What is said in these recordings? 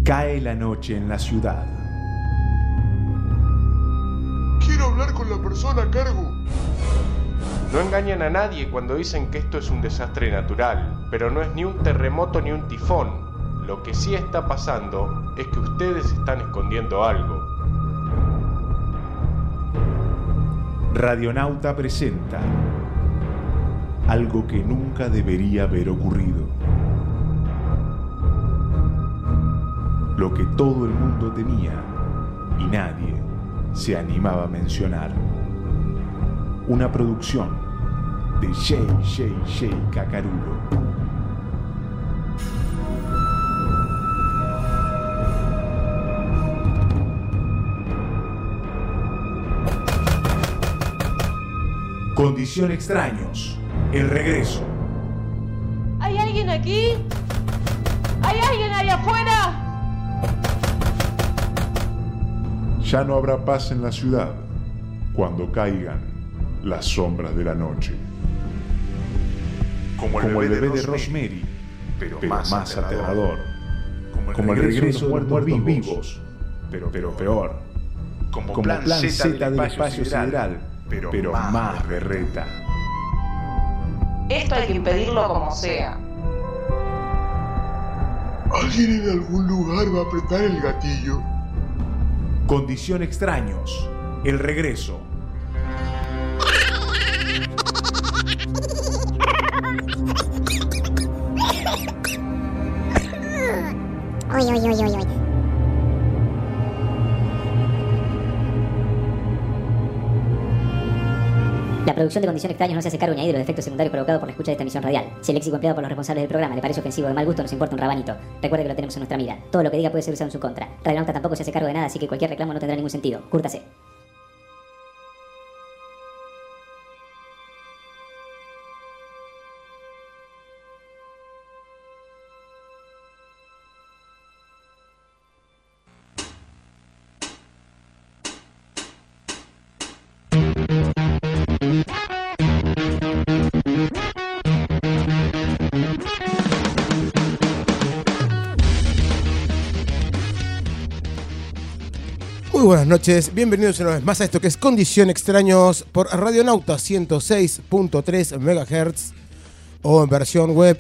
Cae la noche en la ciudad. Quiero hablar con la persona a cargo. No engañan a nadie cuando dicen que esto es un desastre natural, pero no es ni un terremoto ni un tifón. Lo que sí está pasando es que ustedes están escondiendo algo. Radionauta presenta algo que nunca debería haber ocurrido. Lo que todo el mundo temía y nadie se animaba a mencionar. Una producción de J.J.J. Cacarulo. Condición Extraños, el regreso. ¿Hay alguien aquí? ¿Hay alguien ahí afuera? Ya no habrá paz en la ciudad cuando caigan las sombras de la noche. Como el bebé de Rosemary, pero más aterrador. Como el regreso de los muertos vivos, pero peor. Como plan Z del espacio sideral, pero más berreta. Esto hay que impedirlo como sea. ¿Alguien en algún lugar va a apretar el gatillo? Condición Extraños, el regreso. Uy. La producción de Condición Extraños no se hace cargo ni de los efectos secundarios provocados por la escucha de esta emisión radial. Si el léxico empleado por los responsables del programa le parece ofensivo o de mal gusto, nos importa un rabanito. Recuerde que lo tenemos en nuestra mira. Todo lo que diga puede ser usado en su contra. Radionauta tampoco se hace cargo de nada, así que cualquier reclamo no tendrá ningún sentido. Cúrtase. Muy buenas noches, bienvenidos una vez más a esto que es Condición Extraños por Radionauta 106.3 MHz o en versión web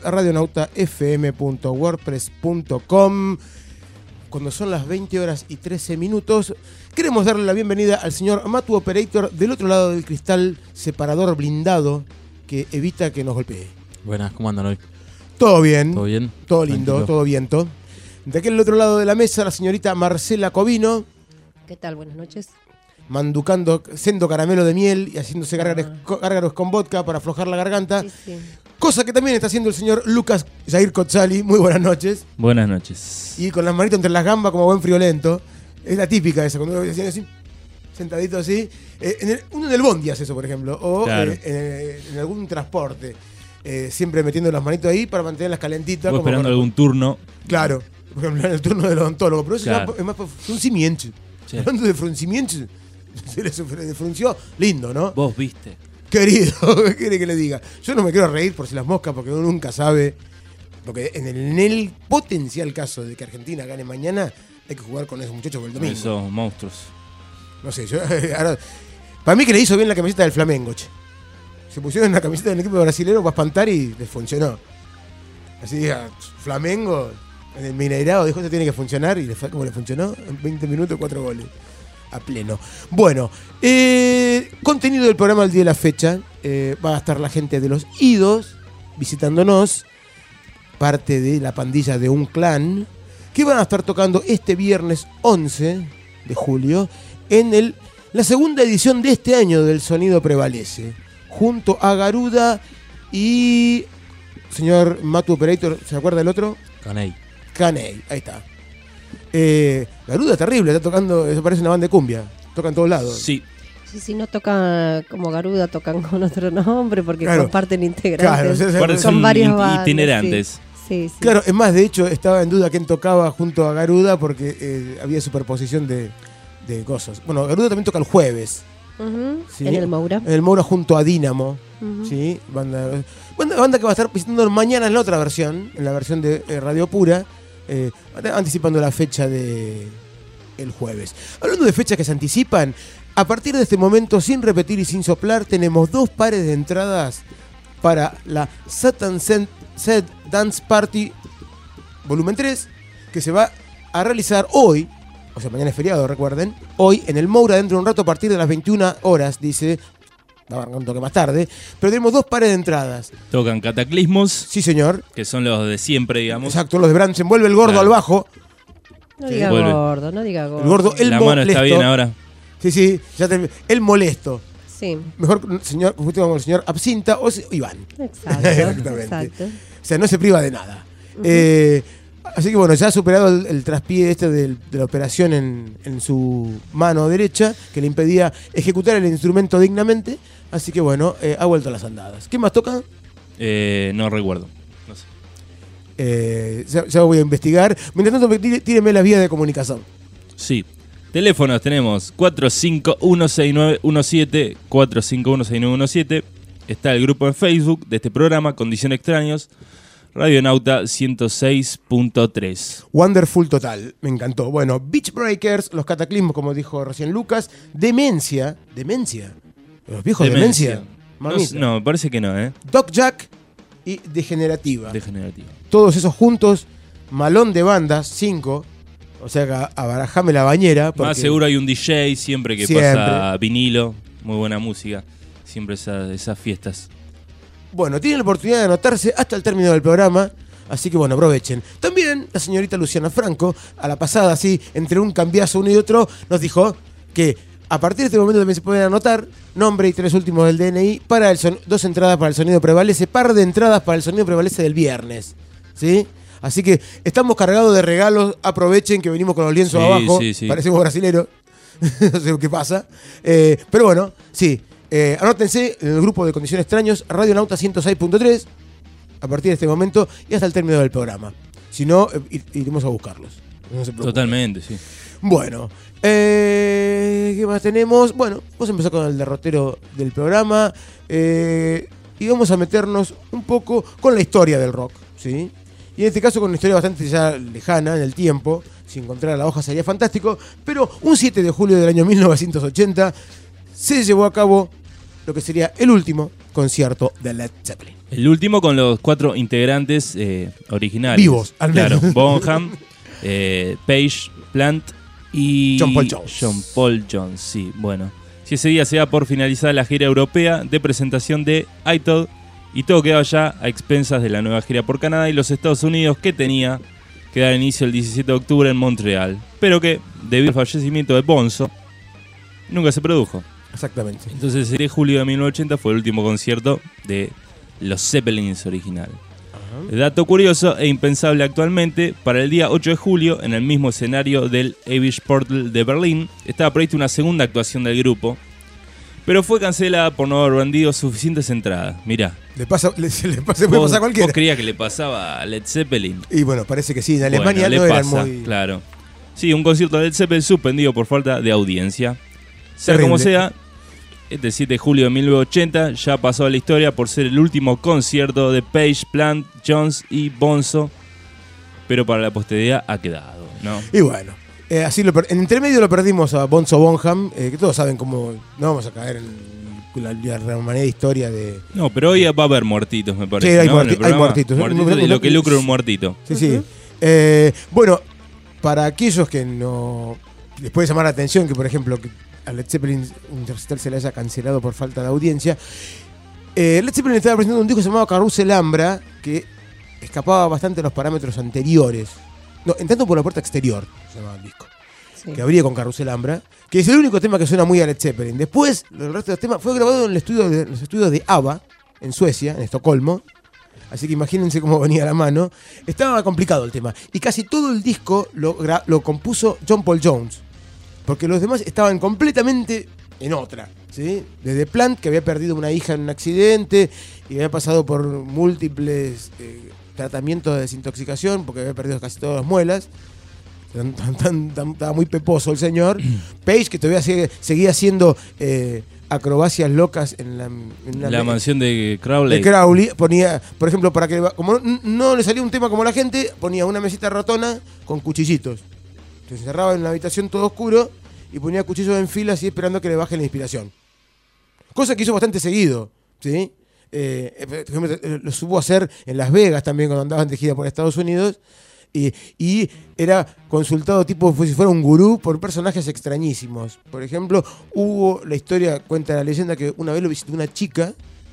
radionautafm.wordpress.com. Cuando son las 20 horas y 13 minutos, queremos darle la bienvenida al señor Matu Operator del otro lado del cristal separador blindado que evita que nos golpee. Buenas, ¿cómo andan hoy? Todo bien, ¿Todo bien? todo lindo, Tranquilo. todo viento. De aquel otro lado de la mesa, la señorita Marcela Covino. ¿Qué tal? Buenas noches. Manducando, siendo caramelo de miel y haciéndose gárgaros con vodka para aflojar la garganta. Sí. Cosa que también está haciendo el señor Lucas Jair Cozzali. Muy buenas noches. Buenas noches. Y con las manitos entre las gambas como buen friolento. Es la típica esa, cuando uno viene así, sentadito así. Uno en el bondi hace eso, por ejemplo. O Claro. En algún transporte. Siempre metiendo las manitos ahí para mantenerlas calentitas. Estuve esperando algún turno. Claro. Por ejemplo, en el turno del odontólogo. Pero eso Claro. ya es más fruncimiento. Sí. Hablando de fruncimiento, se le frunció lindo, ¿no? Vos viste. Querido, ¿qué quiere que le diga? Yo no me quiero reír por si las moscas, porque uno nunca sabe. Porque en el potencial caso de que Argentina gane mañana, hay que jugar con esos muchachos por el domingo. Esos monstruos. No sé, yo ahora, para mí que le hizo bien la camiseta del Flamengo, che. Se pusieron la camiseta del equipo brasileño para espantar y les funcionó. Así, Flamengo, en el Mineirao dijo, esto tiene que funcionar, y ¿cómo le funcionó? En 20 minutos, 4 goles. A pleno. Bueno, contenido del programa del día de la fecha. Va a estar la gente de los Idos visitándonos, parte de la pandilla de un clan, que van a estar tocando este viernes 11 de julio en la segunda edición de este año del Sonido Prevalece, junto a Garuda y señor Matu Operator, ¿se acuerda del otro? Caney, ahí está. Garuda terrible, está tocando, eso parece una banda de cumbia, toca en todos lados. Sí. Sí, no tocan como Garuda, tocan con otro nombre porque Claro. comparten integrantes. Claro, son varias bandas. itinerantes. Sí. Claro, es más, de hecho, estaba en duda quién tocaba junto a Garuda porque había superposición de cosas. Bueno, Garuda también toca el jueves. Uh-huh. ¿Sí? En el Moura. En el Moura junto a Dínamo. Uh-huh. ¿Sí? Banda que va a estar visitando mañana en la otra versión, en la versión de Radio Pura, anticipando la fecha de el jueves. Hablando de fechas que se anticipan, a partir de este momento, sin repetir y sin soplar, tenemos 2 pares de entradas para la Satan Set Dance Party volumen 3, que se va a realizar hoy, o sea, mañana es feriado, recuerden, hoy en el Moura, dentro de un rato a partir de las 21 horas, dice, va a arrancar un toque más tarde, pero tenemos 2 pares de entradas. Tocan Cataclismos. Sí, señor. Que son los de siempre, digamos. Exacto, los de Bransen. Vuelve el gordo claro. al bajo. No diga Vuelve. gordo, no diga gordo. El gordo, el La molesto. mano está bien ahora. Sí, el molesto. Sí. Mejor señor, como el señor Absinta o Iván. Exacto. Exactamente. Exacto. O sea, no se priva de nada. Así que bueno, ya ha superado el traspié de la operación en su mano derecha, que le impedía ejecutar el instrumento dignamente. Así que bueno, ha vuelto a las andadas. ¿Qué más toca? No recuerdo. No sé. Ya voy a investigar. Mientras tanto, tíreme la vía de comunicación. Sí. Teléfonos tenemos 4516917, 4516917. Está el grupo en Facebook de este programa, Condición Extraños, Radionauta 106.3. Wonderful total, me encantó. Bueno, Beach Breakers, Los Cataclismos, como dijo recién Lucas, Demencia, los viejos Demencia. No, me parece que no, Doc Jack y Degenerativa. Degenerativa. Todos esos juntos, malón de bandas, 5. O sea que abarajame la bañera. Más seguro hay un DJ siempre que pasa vinilo, muy buena música. Siempre esas fiestas. Bueno, tienen la oportunidad de anotarse hasta el término del programa, así que bueno, aprovechen. También la señorita Luciana Franco, a la pasada, así, entre un cambiazo uno y otro, nos dijo que a partir de este momento también se pueden anotar nombre y 3 últimos del DNI para 2 entradas para el Sonido Prevalece, par de entradas para el Sonido Prevalece del viernes, ¿sí? Así que estamos cargados de regalos, aprovechen que venimos con los lienzos abajo, parecemos brasileros, no sé qué pasa, pero bueno, sí. Anótense en el grupo de Condición Extraños, Radionauta 106.3, a partir de este momento y hasta el término del programa. Si no, iremos a buscarlos. No se preocupen. Totalmente, sí. Bueno, ¿qué más tenemos? Bueno, vamos a empezar con el derrotero del programa y vamos a meternos un poco con la historia del rock, ¿sí? Y en este caso con una historia bastante ya lejana en el tiempo. Si encontrara la hoja sería fantástico. Pero un 7 de julio del año 1980 se llevó a cabo lo que sería el último concierto de Led Zeppelin. El último con los 4 integrantes originales. Vivos, al menos. Claro, Bonham, Page, Plant y John Paul Jones. John Paul Jones, sí, bueno. Si ese día se da por finalizada la gira europea de presentación de iTodd y todo quedaba ya a expensas de la nueva gira por Canadá y los Estados Unidos que tenía que dar inicio el 17 de octubre en Montreal, pero que, debido al fallecimiento de Bonzo, nunca se produjo. Exactamente. Entonces el 7 de julio de 1980 fue el último concierto de los Zeppelins original. Dato curioso e impensable actualmente, para el día 8 de julio, en el mismo escenario del Abish Portal de Berlín, estaba prevista una segunda actuación del grupo, pero fue cancelada por no haber vendido suficientes entradas. Mirá. Le puede pasar a cualquiera. ¿Vos creías que le pasaba a Led Zeppelin? Y bueno, parece que sí. En Alemania bueno, no eran pasa, muy... Claro. Sí, un concierto de Led Zeppelin suspendido por falta de audiencia. Sea Terrible. como sea, este 7 de julio de 1980 ya pasó a la historia por ser el último concierto de Page, Plant, Jones y Bonzo, pero para la posteridad ha quedado, ¿no? Y bueno, así en intermedio lo perdimos a Bonzo Bonham, que todos saben cómo no vamos a caer en la remanida historia de... No, pero hoy va a haber muertitos, me parece. Sí, hay, ¿no? hay muertitos. Muertitos y lo que lucra un muertito. Sí, sí. Bueno, para aquellos que no... Les puede llamar la atención que, por ejemplo, que a Led Zeppelin un recital se le haya cancelado por falta de audiencia. Led Zeppelin estaba presentando un disco llamado Carrusel Ambra que escapaba bastante a los parámetros anteriores. No, entrando por la puerta exterior se llamaba el disco. Sí. Que abría con Carrusel Ambra, que es el único tema que suena muy a Led Zeppelin. Después, el resto de los temas fue grabado en los estudios de ABBA, en Suecia, en Estocolmo. Así que imagínense cómo venía la mano. Estaba complicado el tema. Y casi todo el disco lo compuso John Paul Jones. Porque los demás estaban completamente en otra, ¿sí? Desde Plant, que había perdido una hija en un accidente y había pasado por múltiples tratamientos de desintoxicación porque había perdido casi todas las muelas. Estaba muy peposo el señor. Page, que todavía seguía haciendo acrobacias locas en la mansión de Crowley. Ponía, por ejemplo, para que como no le salía un tema como la gente, ponía una mesita ratona con cuchillitos. Se encerraba en una habitación todo oscuro y ponía cuchillos en fila así esperando que le baje la inspiración. Cosa que hizo bastante seguido, ¿sí? Por ejemplo, lo supo hacer en Las Vegas también cuando andaban de gira por Estados Unidos. Y era consultado tipo si fuera un gurú por personajes extrañísimos. Por ejemplo, hubo la historia, cuenta la leyenda, que una vez lo visitó una chica,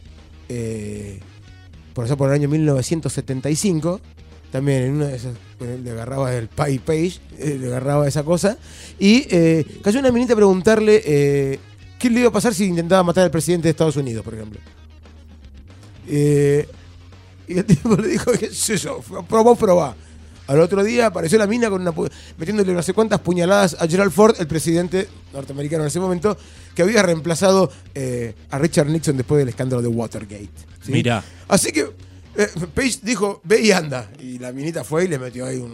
por allá por el año 1975, también en una de esas, le agarraba el Page, le agarraba esa cosa, y cayó una minita a preguntarle qué le iba a pasar si intentaba matar al presidente de Estados Unidos, por ejemplo. Y el tipo le dijo, qué sé yo, probá. Al otro día apareció la mina con metiéndole no sé cuántas puñaladas a Gerald Ford, el presidente norteamericano en ese momento, que había reemplazado a Richard Nixon después del escándalo de Watergate, ¿sí? Mirá. Así que Page dijo, ve y anda. Y la minita fue y le metió ahí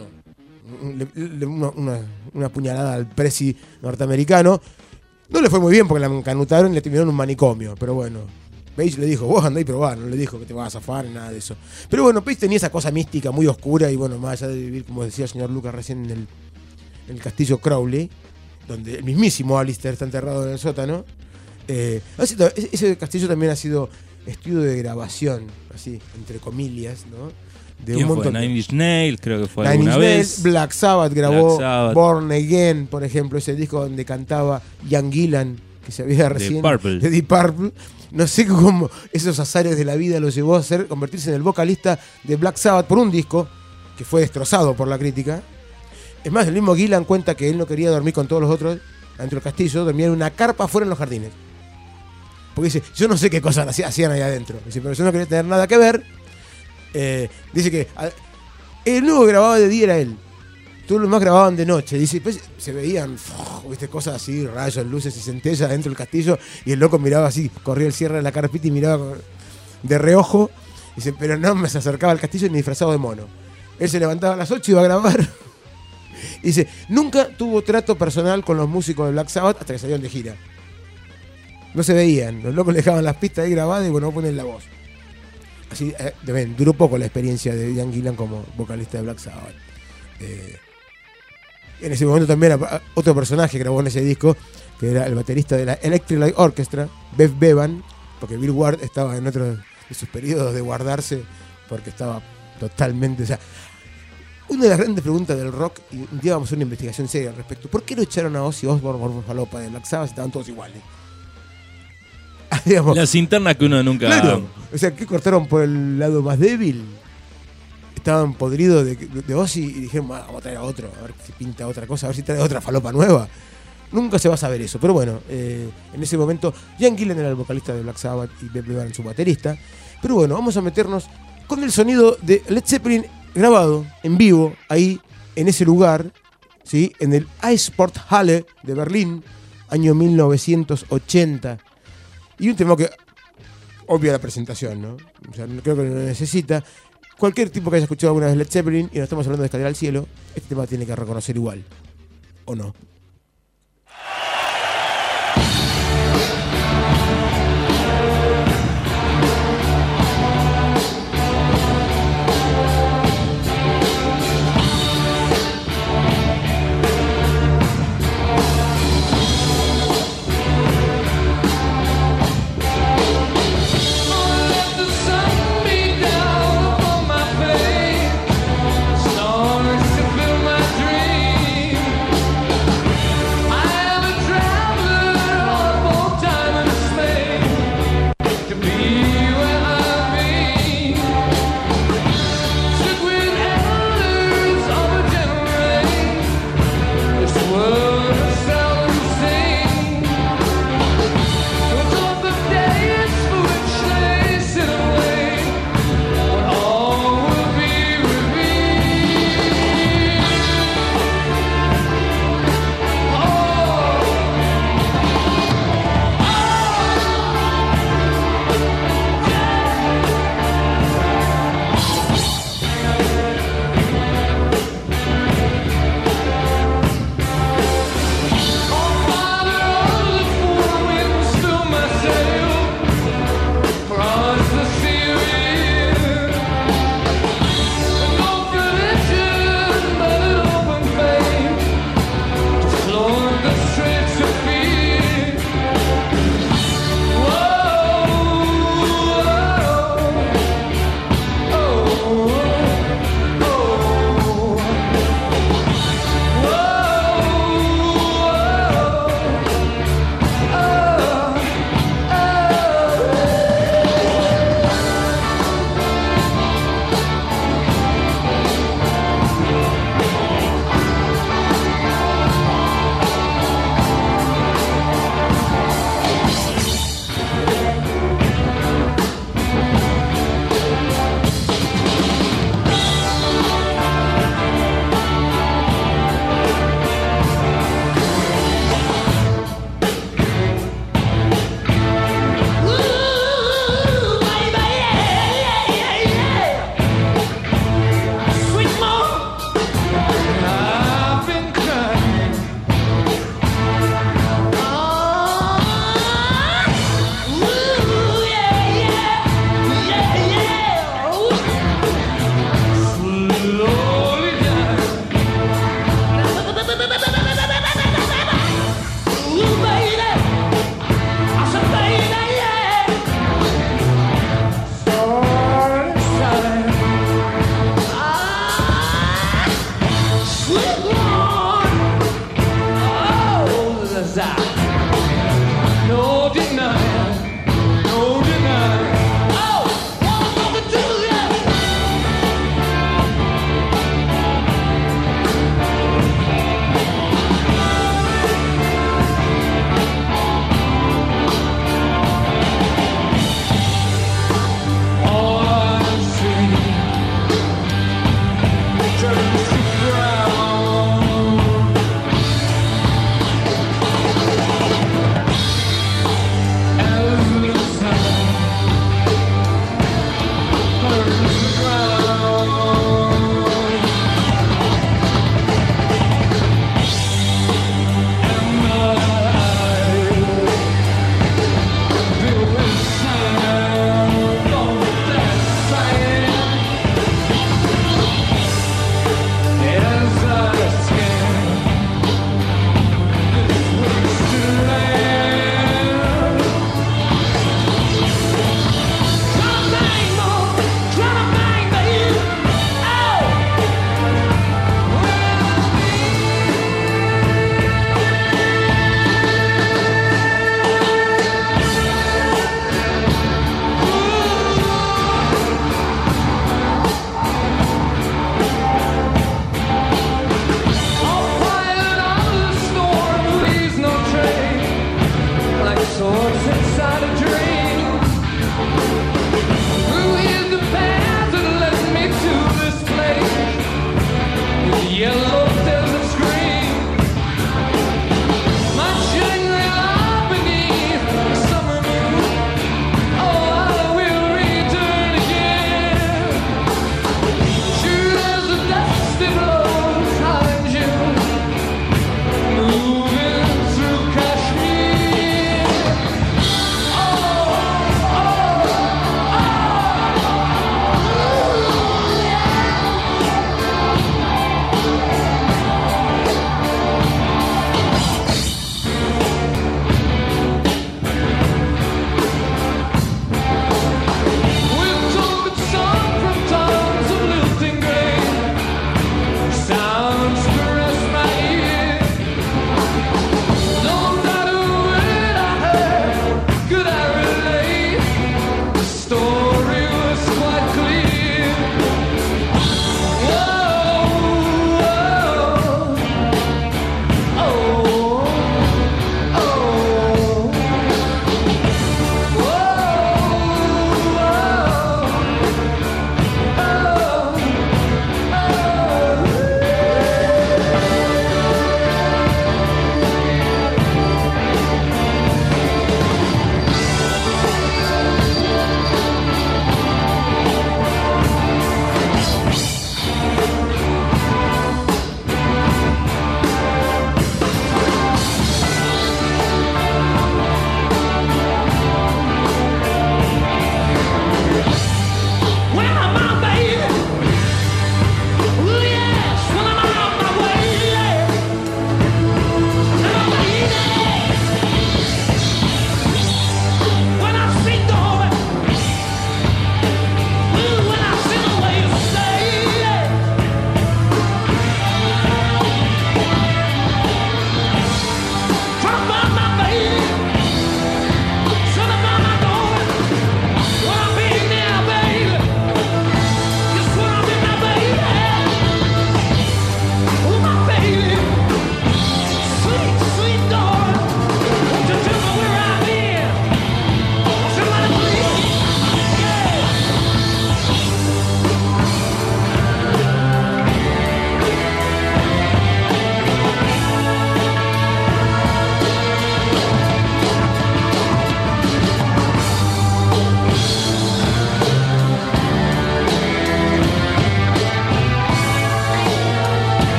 una puñalada al presi norteamericano. No le fue muy bien porque la encanutaron y le terminaron en un manicomio, pero bueno. Page le dijo, vos andá y probá, no le dijo que te vas a zafar ni nada de eso. Pero bueno, Page tenía esa cosa mística muy oscura y bueno, más allá de vivir, como decía el señor Lucas recién, en el castillo Crowley, donde el mismísimo Alistair está enterrado en el sótano. Ese castillo también ha sido estudio de grabación, así, entre comillas, ¿no? De ¿Quién un montón fue? Nine Inch Nails, creo que fue Nine alguna Inch vez. Nails, Black Sabbath grabó Black Sabbath. Born Again, por ejemplo, ese disco donde cantaba Ian Gillan, que se había recién de Deep Purple. No sé cómo esos azares de la vida lo llevó a convertirse en el vocalista de Black Sabbath por un disco que fue destrozado por la crítica. Es más, el mismo Gillan cuenta que él no quería dormir con todos los otros adentro del castillo, dormía en una carpa afuera en los jardines. Porque dice, yo no sé qué cosas hacían ahí adentro. Dice, pero yo no quería tener nada que ver. Dice que el único que grababa de día era él. Todos los demás grababan de noche. Dice, pues se veían cosas así, rayos, luces y centellas dentro del castillo. Y el loco miraba así, corría el cierre de la carpeta y miraba de reojo. Dice, pero no me se acercaba al castillo ni disfrazado de mono. Él se levantaba a las 8 y iba a grabar. Dice, nunca tuvo trato personal con los músicos de Black Sabbath hasta que salieron de gira. No se veían. Los locos le dejaban las pistas ahí grabadas y bueno, ponen la voz. Así, duró poco la experiencia de Ian Gillan como vocalista de Black Sabbath. En ese momento también otro personaje grabó en ese disco, que era el baterista de la Electric Light Orchestra, Bev Bevan, porque Bill Ward estaba en otro de sus periodos de guardarse, porque estaba totalmente... O sea, una de las grandes preguntas del rock, y un día vamos a hacer una investigación seria al respecto, ¿por qué lo echaron a Ozzy Osbourne por falopa de Black Sabbath si estaban todos iguales? Digamos, las internas que uno nunca... Claro, o sea, ¿qué cortaron por el lado más débil? Estaban podridos de Ozzy y dijeron, vamos a traer a otro, a ver si pinta otra cosa, a ver si trae otra falopa nueva. Nunca se va a saber eso, pero bueno, en ese momento Ian Gillan era el vocalista de Black Sabbath y Bev Bevan su baterista. Pero bueno, vamos a meternos con el sonido de Led Zeppelin grabado en vivo ahí en ese lugar, ¿sí? En el Eissporthalle de Berlín, año 1980. Y un tema que obvia la presentación, ¿no? O sea, creo que no necesita. Cualquier tipo que haya escuchado alguna vez Led Zeppelin, y no estamos hablando de Escalera al Cielo, este tema tiene que reconocer igual. ¿O no? Stars to fill my dream.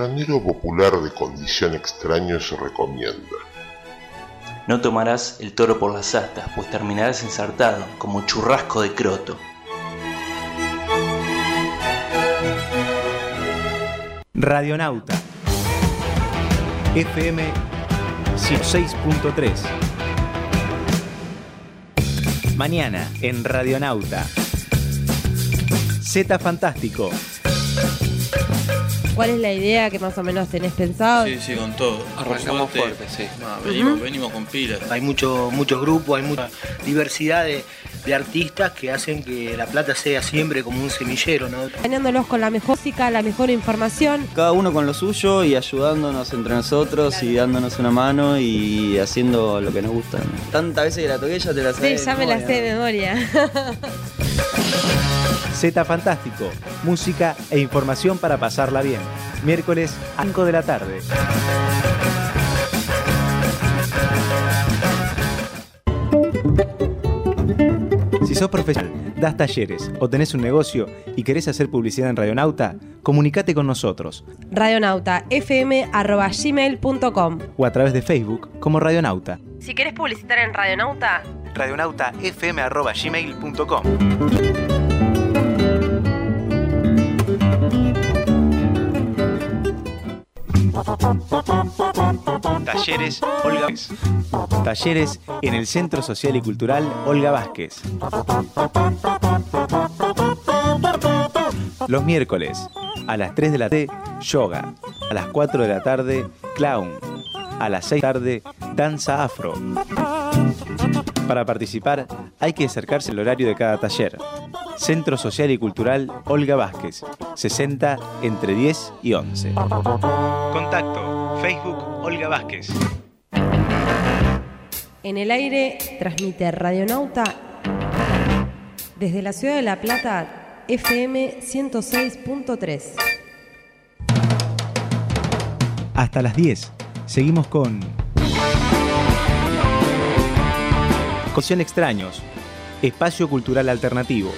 refranero popular de condición extraño se recomienda. No tomarás el toro por las astas, pues terminarás ensartado como churrasco de croto. Radionauta FM 106.3. Mañana en Radionauta. Z Fantástico. ¿Cuál es la idea que más o menos tenés pensado? Sí, con todo. Arrancamos fuerte, sí. Venimos con pilas. Hay muchos grupos, hay mucha diversidad de artistas que hacen que La Plata sea siempre como un semillero, ¿no? Bañándolos con la mejor música, la mejor información. Cada uno con lo suyo y ayudándonos entre nosotros, claro, y dándonos una mano y haciendo lo que nos gusta, ¿no? Tantas veces que la toqué ya te la sabes. Sí, ya me la sé de memoria. Z Fantástico, música e información para pasarla bien. Miércoles a 5 de la tarde. Si sos profesional, das talleres o tenés un negocio y querés hacer publicidad en Radionauta, comunicate con nosotros. radionautafm@gmail.com o a través de Facebook como Radionauta. Si querés publicitar en Radionauta, radionautafm@gmail.com. Talleres Olga Vázquez. Talleres en el Centro Social y Cultural Olga Vázquez. Los miércoles a las 3 de la tarde, yoga. A las 4 de la tarde, clown. A las 6 de la tarde, danza afro. Para participar hay que acercarse al horario de cada taller. Centro Social y Cultural Olga Vázquez, 60 entre 10 y 11. Contacto, Facebook Olga Vázquez. En el aire transmite Radionauta desde la ciudad de La Plata, FM 106.3. Hasta las 10, seguimos con Condición Extraños, espacio cultural alternativo.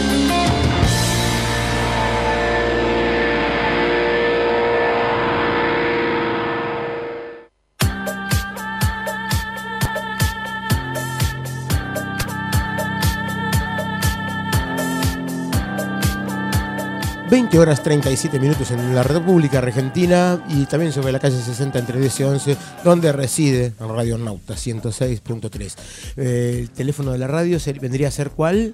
Horas 37 minutos en la República Argentina y también sobre la calle 60 entre 10 y 11, donde reside Radionauta 106.3. El teléfono de la radio vendría a ser ¿cuál?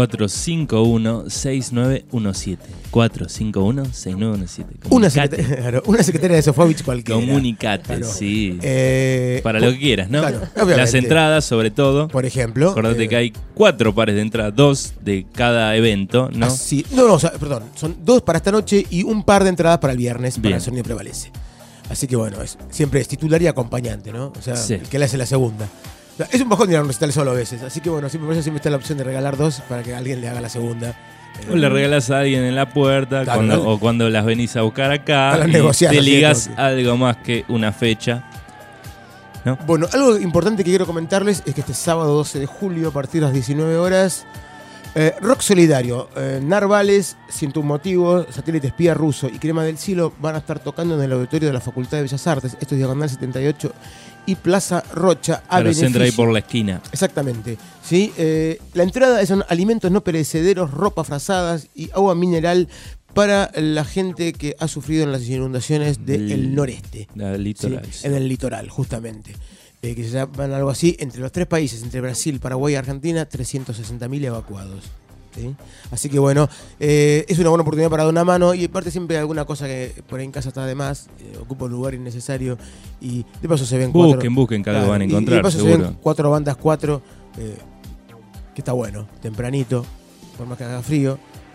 451-6917. 451-6917. Una secretaria de Sofovich cualquiera. Comunicate, claro. Sí. Para lo que quieras, ¿no? Claro, las entradas, sobre todo. Por ejemplo. Acordate que hay 4 pares de entradas, 2 de cada evento, ¿no? Así, perdón. Son 2 para esta noche y un par de entradas para el viernes. Bien. Para El Sonido Prevalece. Así que bueno, siempre es titular y acompañante, ¿no? O sea, sí, el que le hace la segunda. Es un bajón ir a un recital solo a veces. Así que bueno, siempre está la opción de regalar 2 para que alguien le haga la segunda. O le regalas a alguien en la puerta, claro, o cuando las venís a buscar acá, a y te ligás algo más que una fecha, ¿no? Bueno, algo importante que quiero comentarles es que este sábado 12 de julio, a partir de las 19 horas, Rock Solidario, Narvales, 101 Motivos, Satélite Espía Ruso y Crema del Cielo van a estar tocando en el auditorio de la Facultad de Bellas Artes. Esto es Diagonal 78 y Plaza Rocha a beneficio. Entra ahí por la esquina. Exactamente. ¿Sí? La entrada son alimentos no perecederos, ropa, frazadas y agua mineral para la gente que ha sufrido en las inundaciones del noreste. Litoral. ¿Sí? En el litoral, justamente. Que se llaman algo así, entre los 3 países, entre Brasil, Paraguay y Argentina, 360.000 evacuados. ¿Sí? Así que bueno, es una buena oportunidad para dar una mano y aparte siempre hay alguna cosa que por ahí en casa está de más, ocupa un lugar innecesario y de paso se ven busquen, cada van a encontrar, y de paso seguro. Se ven 4 bandas, que está bueno, tempranito, por más que haga frío,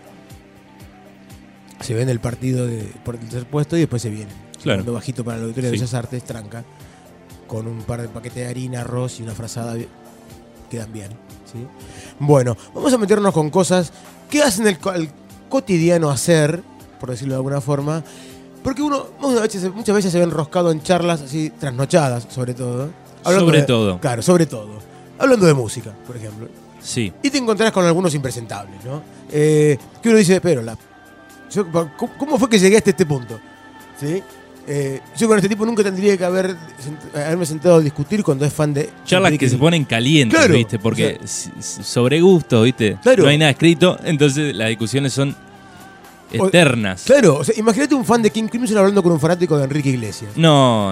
se ven el partido por el tercer puesto y después se viene. Claro. Bajito para la Auditorio de Bellas Artes, tranca, con un par de paquetes de harina, arroz y una frazada, quedan bien. ¿Sí? Bueno, vamos a meternos con cosas que hacen el cotidiano hacer, por decirlo de alguna forma, porque uno muchas veces se ve enroscado en charlas así trasnochadas, sobre todo. Claro, sobre todo. Hablando de música, por ejemplo. Sí. Y te encontrás con algunos impresentables, ¿no? Que uno dice, pero ¿cómo fue que llegué hasta este punto? ¿Sí? Yo con este tipo nunca tendría que haberme sentado a discutir cuando es fan de... Charlas que se ponen calientes, Claro, ¿viste? Porque o sea, sobre gusto, ¿viste? Claro. No hay nada escrito, entonces las discusiones son eternas. Claro, o sea, imagínate un fan de King Crimson hablando con un fanático de Enrique Iglesias. No.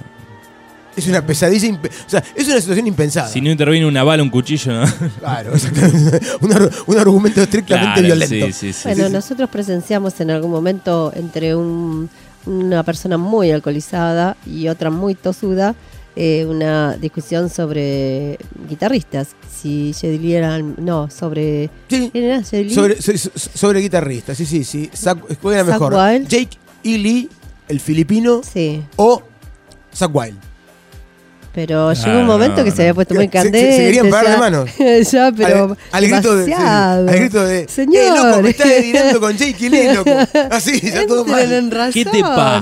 Es una pesadilla, o sea, es una situación impensada. Si no interviene una bala, un cuchillo, ¿no? Claro, exactamente. Un argumento estrictamente violento. Sí. Bueno, nosotros presenciamos en algún momento entre una persona muy alcoholizada y otra muy tosuda una discusión sobre guitarristas. Si Geddy era... No, sobre... Sí. ¿Quién era? ¿Geddy? Sobre guitarristas, sí. ¿Cuál era mejor? Wild. Jake E. Lee, el filipino, sí. O Zakk Wylde. Pero llegó un momento que se había puesto muy candente. Se querían parar de manos. Ya, pero al grito de señor, loco, me estás delirando con Jake y Lee, loco. Así, ya todo mal. ¿Qué te pasa?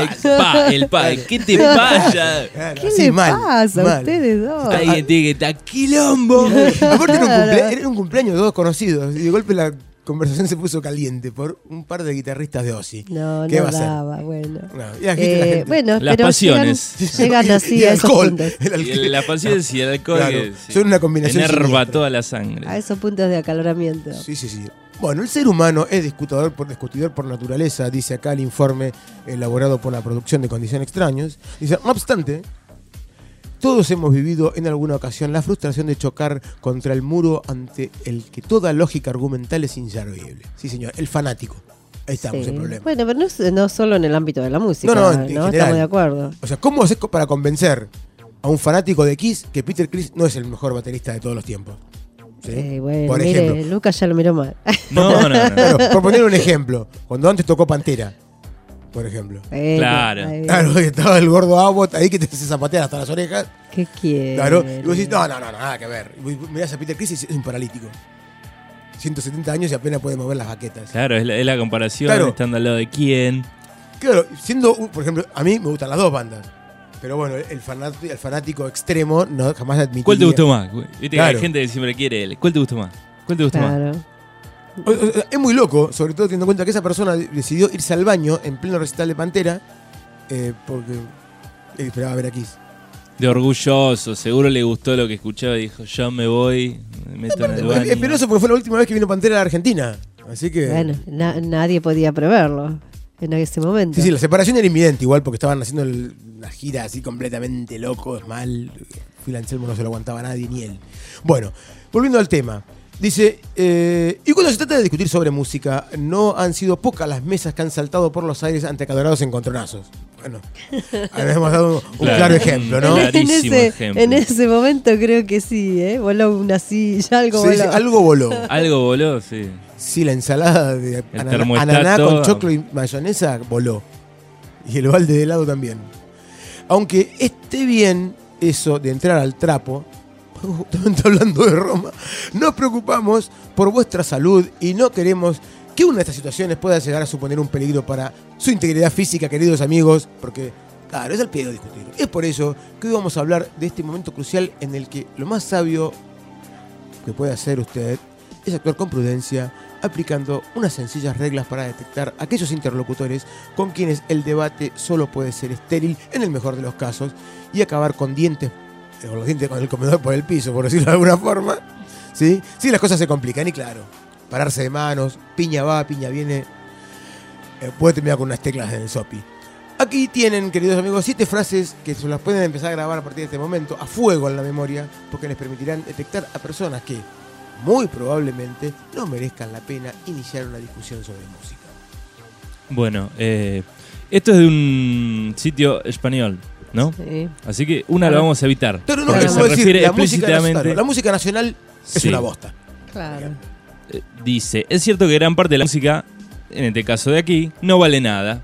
¿Qué te pasa? ¿Qué le pasa a ustedes dos? Alguien tiene que estar quilombo. Aparte era un cumpleaños de dos conocidos y de golpe la conversación se puso caliente por un par de guitarristas de Ozzy. ¿Qué va a ser? Bueno. Bueno, las pasiones. Llegan así a esos puntos. Las pasiones y el alcohol son una combinación enerva toda la sangre. A esos puntos de acaloramiento. Sí. Bueno, el ser humano es discutidor por naturaleza, dice acá el informe elaborado por la producción de Condición Extraños. Dice, no obstante, todos hemos vivido en alguna ocasión la frustración de chocar contra el muro ante el que toda lógica argumental es inservible. Sí, señor, el fanático. Ahí estamos, el problema. Bueno, pero no solo en el ámbito de la música, no, estamos de acuerdo. O sea, ¿cómo haces para convencer a un fanático de Kiss que Peter Criss no es el mejor baterista de todos los tiempos? ¿Sí? Bueno, por mire, ejemplo. Lucas ya lo miró mal. No. Pero, por poner un ejemplo, cuando antes tocó Pantera, por ejemplo. Claro, estaba el gordo Abbott ahí que te hace zapatear hasta las orejas. ¿Qué quiere? Claro, y vos decís, no, nada que ver. Y mirás a Peter Criss y es un paralítico. 170 años y apenas puede mover las baquetas. Claro, es la comparación, claro. Estando al lado de quién. Claro, por ejemplo, a mí me gustan las dos bandas. Pero bueno, el fanático extremo no jamás admitiría. ¿Cuál te gustó más? Viste que Claro. hay gente que siempre quiere él. ¿Cuál te gustó más? Más? Es muy loco, sobre todo teniendo en cuenta que esa persona decidió irse al baño en pleno recital de Pantera porque esperaba ver a Kiss. De orgulloso, seguro le gustó lo que escuchaba y dijo, yo me voy, me meto en el baño. Es penoso porque fue la última vez que vino Pantera a la Argentina. Así que... Bueno, nadie podía preverlo en ese momento. Sí, la separación era inminente igual porque estaban haciendo una gira así completamente locos, mal. Phil Anselmo no se lo aguantaba nadie, ni él. Bueno, volviendo al tema. Dice, y cuando se trata de discutir sobre música, no han sido pocas las mesas que han saltado por los aires ante acalorados encontronazos. Bueno, ahora hemos dado un claro ejemplo, ¿no? En ese momento creo que sí, Voló una silla, algo voló. Sí, algo voló. Algo voló, sí. Sí, la ensalada de ananá con choclo y mayonesa voló. Y el balde de helado también. Aunque esté bien eso de entrar al trapo, justamente hablando de Roma, nos preocupamos por vuestra salud y no queremos que una de estas situaciones pueda llegar a suponer un peligro para su integridad física, queridos amigos, porque, claro, es al pie de discutir. Es por eso que hoy vamos a hablar de este momento crucial en el que lo más sabio que puede hacer usted es actuar con prudencia, aplicando unas sencillas reglas para detectar aquellos interlocutores con quienes el debate solo puede ser estéril en el mejor de los casos y acabar con los dientes con el comedor por el piso, por decirlo de alguna forma. ¿Sí? Sí, las cosas se complican y claro, pararse de manos, piña va, piña viene, puede terminar con unas teclas en el sopi. Aquí tienen, queridos amigos, 7 frases que se las pueden empezar a grabar a partir de este momento, a fuego en la memoria, porque les permitirán detectar a personas que, muy probablemente, no merezcan la pena iniciar una discusión sobre música. Bueno, esto es de un sitio español, ¿no? Sí. Así que la vamos a evitar. Pero no, porque se refiere decir, explícitamente. la música nacional es una bosta. Claro. Dice, es cierto que gran parte de la música, en este caso de aquí, no vale nada.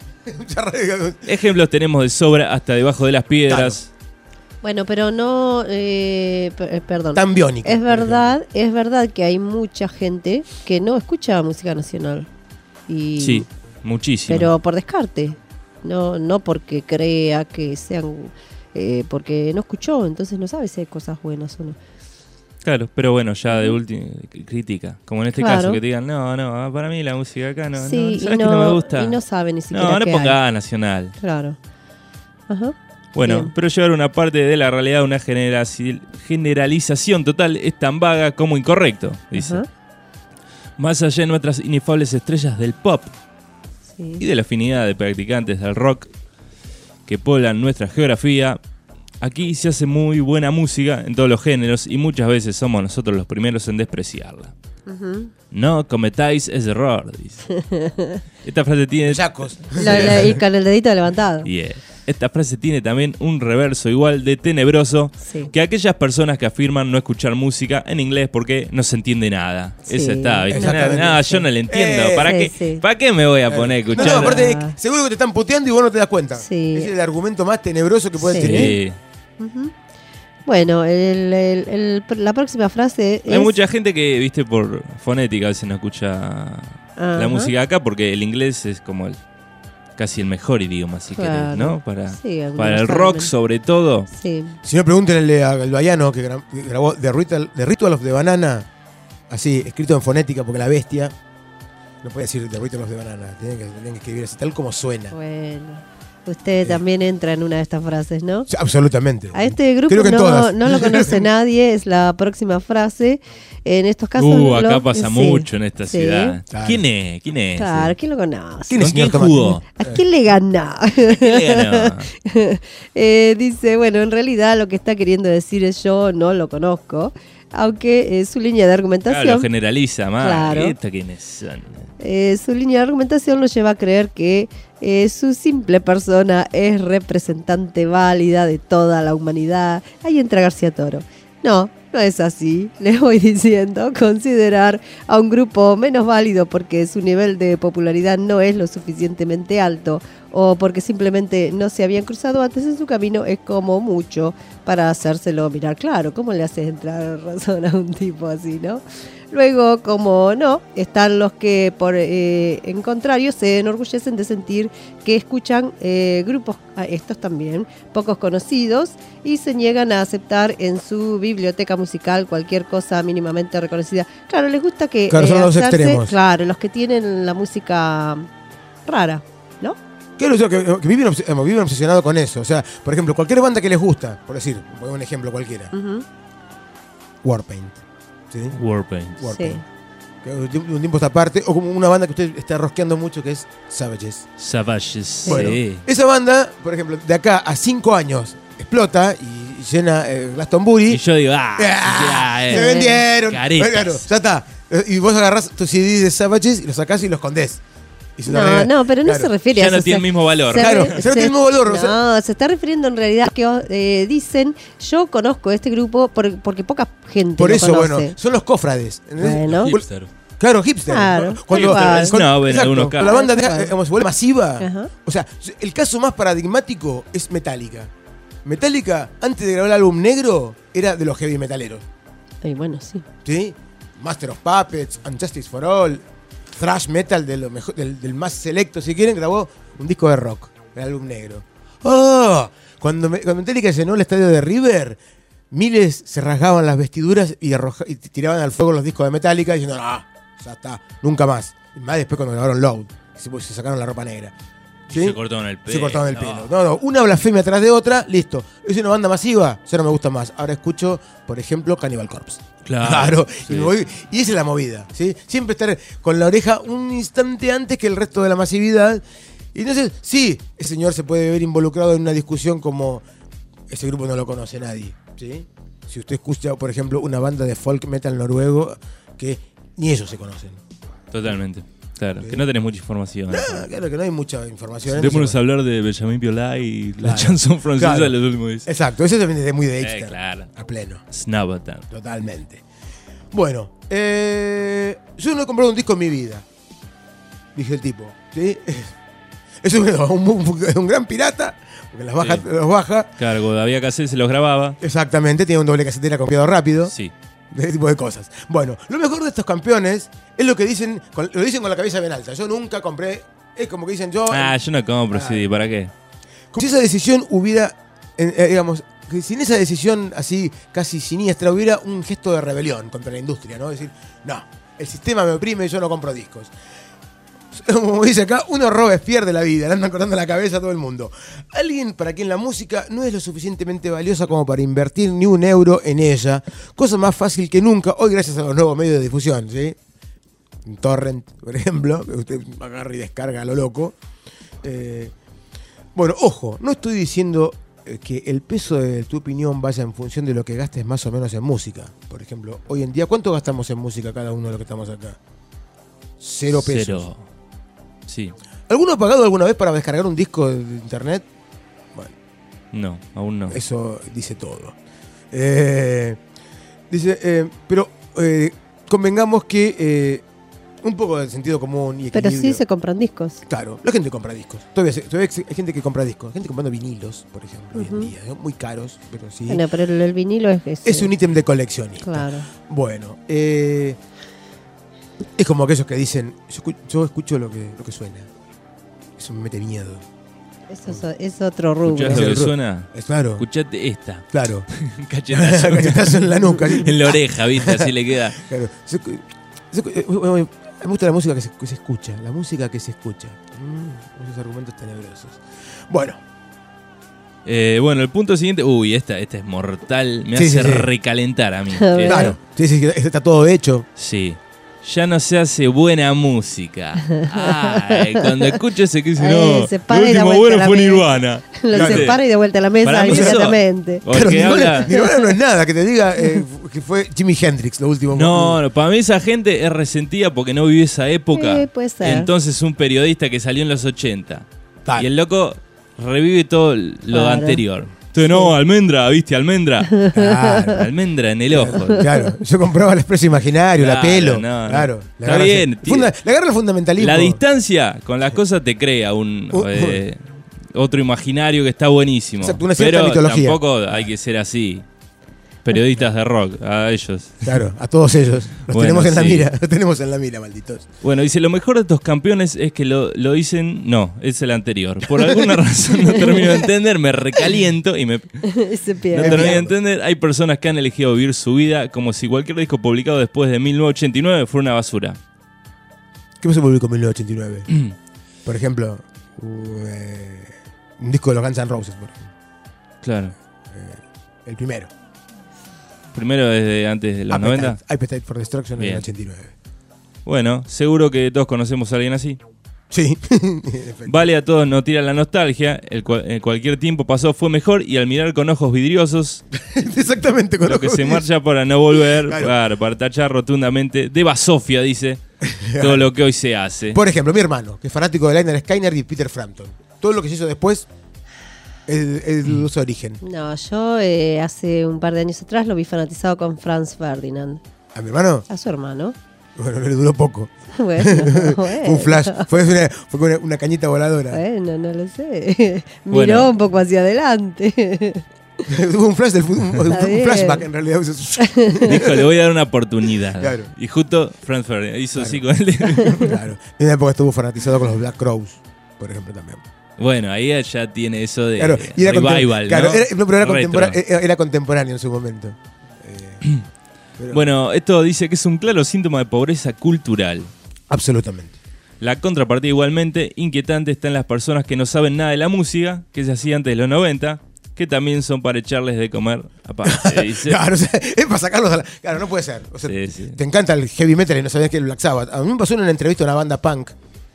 Ejemplos tenemos de sobra hasta debajo de las piedras. Claro. Bueno, pero no, perdón. Tan biónica. Es verdad que hay mucha gente que no escucha música nacional. Sí, muchísimo. Pero por descarte, no porque crea que sean, porque no escuchó, entonces no sabe si hay cosas buenas o no. Claro, pero bueno, ya de última critica. Como en este Claro. caso, que te digan, no, para mí la música acá no, Sí, ¿sabes y que no me gusta? Y no sabe ni siquiera No qué ponga hay. nacional. Claro. Ajá. Bueno, Bien. pero llevar una parte de la realidad a una generalización total es tan vaga como incorrecto, dice. Ajá. Más allá de nuestras inefables estrellas del pop Sí. y de la afinidad de practicantes del rock que poblan nuestra geografía, aquí se hace muy buena música en todos los géneros y muchas veces somos nosotros los primeros en despreciarla. Ujú. No cometáis ese error, dice. Esta frase tiene... Y con el dedito levantado. Yeah. Esta frase tiene también un reverso igual de tenebroso Sí. que aquellas personas que afirman no escuchar música en inglés porque no se entiende nada. Sí. Esa está, ¿viste? Exactamente. No, yo no le entiendo. ¿Para Sí, qué? sí. ¿Para qué me voy a poner a escuchar? No, aparte, seguro que te están puteando y vos no te das cuenta. Sí. Ese es el argumento más tenebroso que puedes Sí. tener. Sí. Ujú. Bueno, la próxima frase es... Hay mucha gente que, viste, por fonética a veces no escucha la Ajá. música acá porque el inglés es como casi el mejor idioma, si Claro. querés, ¿no? Para Sí, algunos el saben. rock, sobre todo. Sí. Si no, pregúntenle al Baiano que grabó The Ritual of the Banana, así, escrito en fonética, porque la bestia no puede decir The Ritual of the Banana, tienen que escribir así, tal como suena. Bueno, usted también entra en una de estas frases, ¿no? Sí, absolutamente. A este grupo Creo que en todas. no lo conoce nadie, es la próxima frase. En estos casos... Acá pasa sí, mucho en esta sí. ciudad. Claro. ¿Quién es? ¿Quién es? Claro, ¿quién lo conoce? ¿Quién es ¿Con quién señor Tomás? jugó? ¿A quién le gana? ¿Quién le ganó? Dice, bueno, en realidad lo que está queriendo decir es yo no lo conozco, aunque su línea de argumentación... Claro, lo generaliza más. Claro. ¿Esto quiénes son? Su línea de argumentación lo lleva a creer que su simple persona es representante válida de toda la humanidad. Ahí entra García Toro. No es así. Les voy diciendo, considerar a un grupo menos válido porque su nivel de popularidad no es lo suficientemente alto o porque simplemente no se habían cruzado antes en su camino es como mucho para hacérselo mirar claro. ¿Cómo le haces entrar en razón a un tipo así, no? Luego, como no, están los que, en contrario, se enorgullecen de sentir que escuchan grupos, estos también, pocos conocidos, y se niegan a aceptar en su biblioteca musical cualquier cosa mínimamente reconocida. Claro, les gusta que... Claro, son los extremos. Claro, los que tienen la música rara, ¿no? Claro, que viven obsesionados con eso. O sea, por ejemplo, cualquier banda que les gusta, por decir, pongo un ejemplo cualquiera, Ujú. Warpaint. ¿Sí? Warpaint. Warpaint. Que un tiempo esta parte, o como una banda que usted está rosqueando mucho que es Savages. Savages. Bueno, Sí. esa banda, por ejemplo, de acá a 5 años explota y llena Glastonbury. Y yo digo, se vendieron. caretas. Claro, ya está. Y vos agarrás tu CD de Savages y los sacás y los escondés. Y se lo regalás. No, pero no Claro. se refiere a Ya eso. no tiene el mismo valor. Claro, ya no tiene el mismo valor. o sea, No, se está refiriendo en realidad que dicen, yo conozco este grupo porque poca gente por lo eso, conoce. bueno, son los cofrades. ¿entendés? Bueno. Hipster. Claro, hipster. Claro, Cuando, igual. No, en exacto, algunos cuando casos. la banda Igual. se vuelve masiva. Ajá. O sea, el caso más paradigmático es Metallica. Metallica, antes de grabar el álbum negro, era de los heavy metaleros. Y bueno, sí. ¿Sí? Master of Puppets, Unjustice for All, thrash metal de lo mejor, del más selecto, si quieren, grabó un disco de rock, el álbum negro. ¡Oh! Cuando Metallica llenó el estadio de River, miles se rasgaban las vestiduras y tiraban al fuego los discos de Metallica diciendo, no, ya está, nunca más. Y más después cuando grabaron Load, se sacaron la ropa negra. ¿Sí? Se cortaron el pelo. Se cortaron el pelo. No, una blasfemia atrás de otra, listo. Es una banda masiva, ya no me gusta más. Ahora escucho, por ejemplo, Cannibal Corpse. Claro. Sí. Y esa es la movida, ¿sí? Siempre estar con la oreja un instante antes que el resto de la masividad. Y entonces, sí, el señor se puede ver involucrado en una discusión como ese grupo no lo conoce nadie, ¿sí? Si usted escucha, por ejemplo, una banda de folk metal noruego que ni ellos se conocen. Totalmente. Claro, que no tenés mucha información. Claro que no hay mucha información. Démonos a hablar de Benjamin Biolay y la Claro. chanson francesa Claro. de los últimos días. Exacto, eso también es muy de hipster. Claro. A pleno. Snabotan. Totalmente. Bueno, yo no he comprado un disco en mi vida, dije el tipo, ¿sí? Es un gran pirata, porque los baja. Claro, cuando había que hacer se los grababa. Exactamente, tiene un doble casetera copiado rápido. Sí. De ese tipo de cosas. Bueno, lo mejor de estos campeones es lo que dicen, lo dicen con la cabeza bien alta. Yo nunca compré, es como que dicen yo... Yo no compro CD, ¿para qué? Como si esa decisión hubiera, digamos, que si en esa decisión así casi siniestra hubiera un gesto de rebelión contra la industria, ¿no? Decir, no, el sistema me oprime y yo no compro discos. Como dice acá, uno Robespierre de la vida, le andan cortando la cabeza a todo el mundo. Alguien para quien la música no es lo suficientemente valiosa como para invertir ni un euro en ella, cosa más fácil que nunca, hoy gracias a los nuevos medios de difusión, ¿sí? Un torrent, por ejemplo, que usted agarra y descarga a lo loco. Bueno, ojo, no estoy diciendo que el peso de tu opinión vaya en función de lo que gastes más o menos en música. Por ejemplo, hoy en día, ¿cuánto gastamos en música cada uno de los que estamos acá? 0 pesos. 0. Sí. ¿Alguno ha pagado alguna vez para descargar un disco de internet? Bueno. No, aún no. Eso dice todo. Pero convengamos que un poco de sentido común y equilibrio. Pero sí se compran discos. Claro, la gente compra discos. Todavía hay gente que compra discos. Gente comprando vinilos, por ejemplo, hoy en día. ¿No? Muy caros, pero sí. Bueno, pero el vinilo es un ítem de coleccionista. Claro. Bueno, es como aquellos que dicen, yo escucho lo que suena. Eso me mete miedo. Eso es otro rubro. ¿Escuchás lo que suena? Claro. Escuchate esta. Claro. Cachetazo. Cachetazo en la nuca. En la oreja, ¿viste? Así le queda. Claro. Me gusta la música que se escucha. La música que se escucha. Esos argumentos tenebrosos. Bueno. Bueno, el punto siguiente. Uy, esta es mortal. Me hace recalentar a mí. Claro. Sí, está todo hecho. Sí. Ya no se hace buena música. Ay, cuando escucho ese que dice, no, se lo último bueno fue Nirvana. Lo separa y de vuelta a la mesa inmediatamente. Claro, Nirvana no es nada que te diga que fue Jimi Hendrix lo último. No, para mí esa gente es resentida porque no vivió esa época. Puede ser. Entonces un periodista que salió en los 80. Claro. Y el loco revive todo lo anterior. No, almendra, ¿viste? Almendra. Claro. Almendra en el ojo. Claro, yo compraba el expreso imaginario, la pelo. No. Claro. Está bien. Le agarra el fundamentalismo. La distancia con las cosas te crea otro imaginario que está buenísimo. Exacto, una cierta pero mitología. Tampoco hay que ser así. Periodistas de rock, a ellos. Claro, a todos ellos. Los tenemos en la mira, los tenemos en la mira, malditos. Bueno, dice, lo mejor de estos campeones es que lo dicen, no, es el anterior. Por alguna razón no termino de entender, me recaliento y me... Se pierde. No termino de entender, hay personas que han elegido vivir su vida como si cualquier disco publicado después de 1989 fuera una basura. ¿Qué se publicó en 1989? Por ejemplo, un disco de los Guns N' Roses, por ejemplo. Claro. El primero. Primero desde antes de los 90. Appetite for Destruction en el 89. Bueno, seguro que todos conocemos a alguien así. Sí. Vale, a todos nos tira la nostalgia. Cualquier tiempo pasó fue mejor y al mirar con ojos vidriosos. Exactamente, con lo ojos que se marcha para no volver. Claro, para tachar rotundamente de basofia, dice, todo lo que hoy se hace. Por ejemplo, mi hermano, que es fanático de Lynyrd Skynyrd y Peter Frampton. Todo lo que se hizo después es su origen. No, yo hace un par de años atrás lo vi fanatizado con Franz Ferdinand. ¿A mi hermano? A su hermano. Bueno, le duró poco. Bueno. Un flash. Fue una cañita voladora. Bueno, no lo sé. Miró un poco hacia adelante. Tuvo un flashback en realidad. Dijo, le voy a dar una oportunidad. Claro. Y justo Franz Ferdinand hizo así con él. Claro. En una época estuvo fanatizado con los Black Crowes, por ejemplo, también. Bueno, ahí ya tiene eso de y era revival, claro, ¿no? Pero era contemporáneo en su momento. Bueno, esto dice que es un claro síntoma de pobreza cultural. Absolutamente. La contrapartida igualmente inquietante está en las personas que no saben nada de la música que se hacía antes de los 90, que también son para echarles de comer aparte, dice. Claro, o sea, es para sacarlos a la... Claro, no puede ser. O sea, sí. Te encanta el heavy metal y no sabías que era el Black Sabbath. A mí me pasó en una entrevista a una banda punk.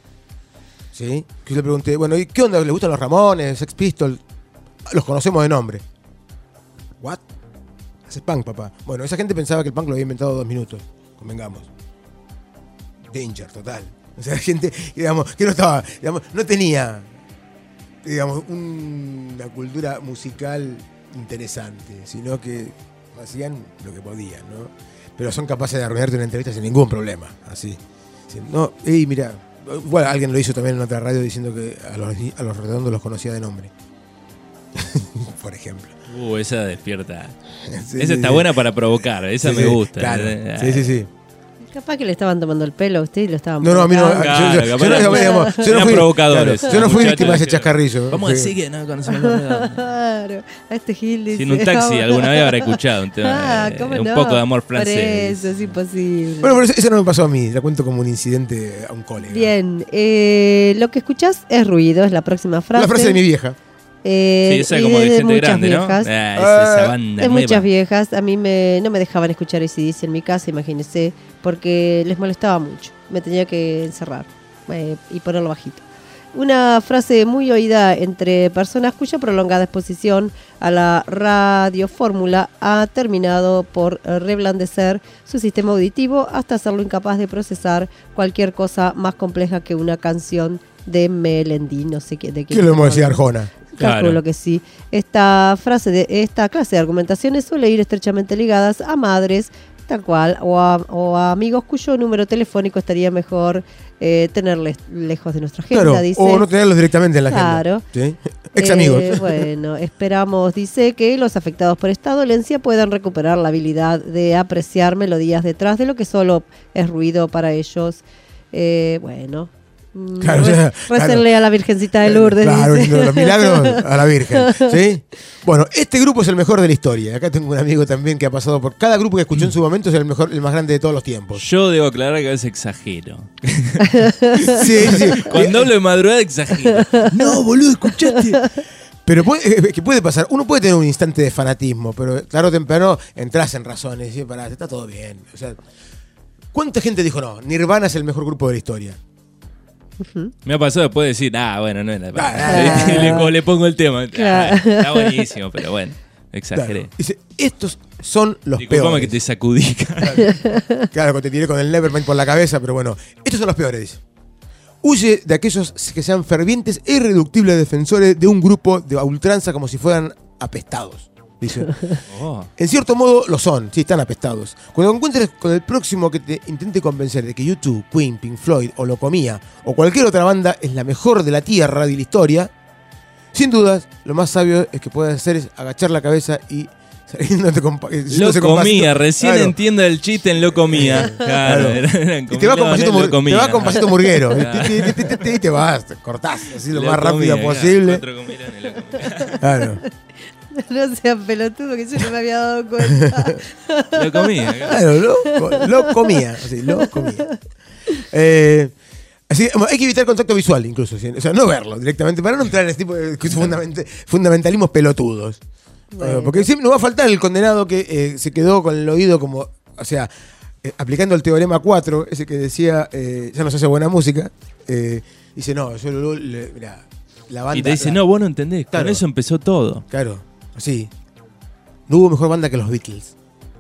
¿Sí? Que yo le pregunté, bueno, ¿y qué onda? ¿Les gustan los Ramones, Sex Pistols? Los conocemos de nombre. ¿What? Haces punk, papá. Bueno, esa gente pensaba que el punk lo había inventado 2 minutos. Convengamos. Danger, total. O sea, gente, digamos, que no estaba, digamos, no tenía, digamos, una cultura musical interesante, sino que hacían lo que podían, ¿no? Pero son capaces de arruinarte una entrevista sin ningún problema, así. No, mira, bueno, alguien lo hizo también en otra radio diciendo que a los Redondos los conocía de nombre. Por ejemplo. Esa despierta. Sí, esa está buena para provocar, esa me gusta. Claro. Sí. Capaz que le estaban tomando el pelo a usted y lo estaban No, a mí no. Claro, Yo no fui provocadores. Claro, yo no fui víctima de ese chascarrillo. Vamos a decir que no conocemos la verdad. Claro, a este Gil dice. Si en un taxi alguna vez habrá escuchado un tema, ¿cómo un no? poco de amor Por francés. eso es imposible. Bueno, pero eso no me pasó a mí. La cuento como un incidente a un colega. Bien, lo que escuchás es ruido, es la próxima frase. La frase de mi vieja. Sí, esa es como de gente grande, viejas. ¿no? Esa banda De nueva. muchas viejas. A mí no me dejaban escuchar AC/DC en mi casa, imagínense, porque les molestaba mucho. Me tenía que encerrar y ponerlo bajito. Una frase muy oída entre personas cuya prolongada exposición a la radiofórmula ha terminado por reblandecer su sistema auditivo hasta hacerlo incapaz de procesar cualquier cosa más compleja que una canción de Melendi. No sé de ¿Qué le vamos a decir, Arjona? Calculo que sí. Esta clase de argumentaciones suele ir estrechamente ligadas a madres, tal cual, o a amigos cuyo número telefónico estaría mejor tenerles lejos de nuestra agenda, Claro, dice. o no tenerlos directamente en la Claro. agenda. ¿Sí? Ex amigos. Bueno, esperamos, dice, que los afectados por esta dolencia puedan recuperar la habilidad de apreciar melodías detrás de lo que solo es ruido para ellos. Bueno. Claro, Récenle a la Virgencita de Lourdes. Claro, dice. los milagros a la Virgen. ¿Sí? Bueno, este grupo es el mejor de la historia. Acá tengo un amigo también que ha pasado por cada grupo que escuchó en su momento, es el mejor, el más grande de todos los tiempos. Yo debo aclarar que a veces exagero. Sí. Cuando hablo de madrugada exagero. No, boludo, escuchaste. Pero ¿qué puede pasar? Uno puede tener un instante de fanatismo, pero tarde o temprano entras en razones y pará, está todo bien. O sea, ¿cuánta gente dijo no? Nirvana es el mejor grupo de la historia? Me ha pasado después de decir, bueno, no era. Le pongo el tema. Claro. Está buenísimo, pero bueno, exageré. Claro. Dice, estos son los Disculpame peores. que te sacudí. Claro, que te tiré con el Nevermind por la cabeza, pero bueno, estos son los peores, dice. Huye de aquellos que sean fervientes e irreductibles defensores de un grupo de ultranza como si fueran apestados. Dice. En cierto modo lo son, sí, están apestados. Cuando encuentres con el próximo que te intente convencer de que U2, Queen, Pink Floyd o Locomía o cualquier otra banda es la mejor de la tierra de la historia, sin dudas, lo más sabio es que puedes hacer es agachar la cabeza y saliéndote con Locomía, recién entiendo el chiste en Locomía. Claro. Y te vas con pasito murguero. Y te vas, te cortás así lo más rápido posible. Claro. No seas pelotudo, que yo no me había dado cuenta. Lo comía. Claro, lo comía. Así, lo comía. Así, hay que evitar contacto visual incluso. O sea, no verlo directamente para no entrar en este tipo de fundamentalismos pelotudos. Bueno. Porque siempre nos va a faltar el condenado que se quedó con el oído como, o sea, aplicando el teorema 4, ese que decía, ya no se hace buena música, dice, no, yo mirá, la banda... Y te dice, no, vos no entendés, claro, con eso empezó todo. Claro, así. No hubo mejor banda que los Beatles.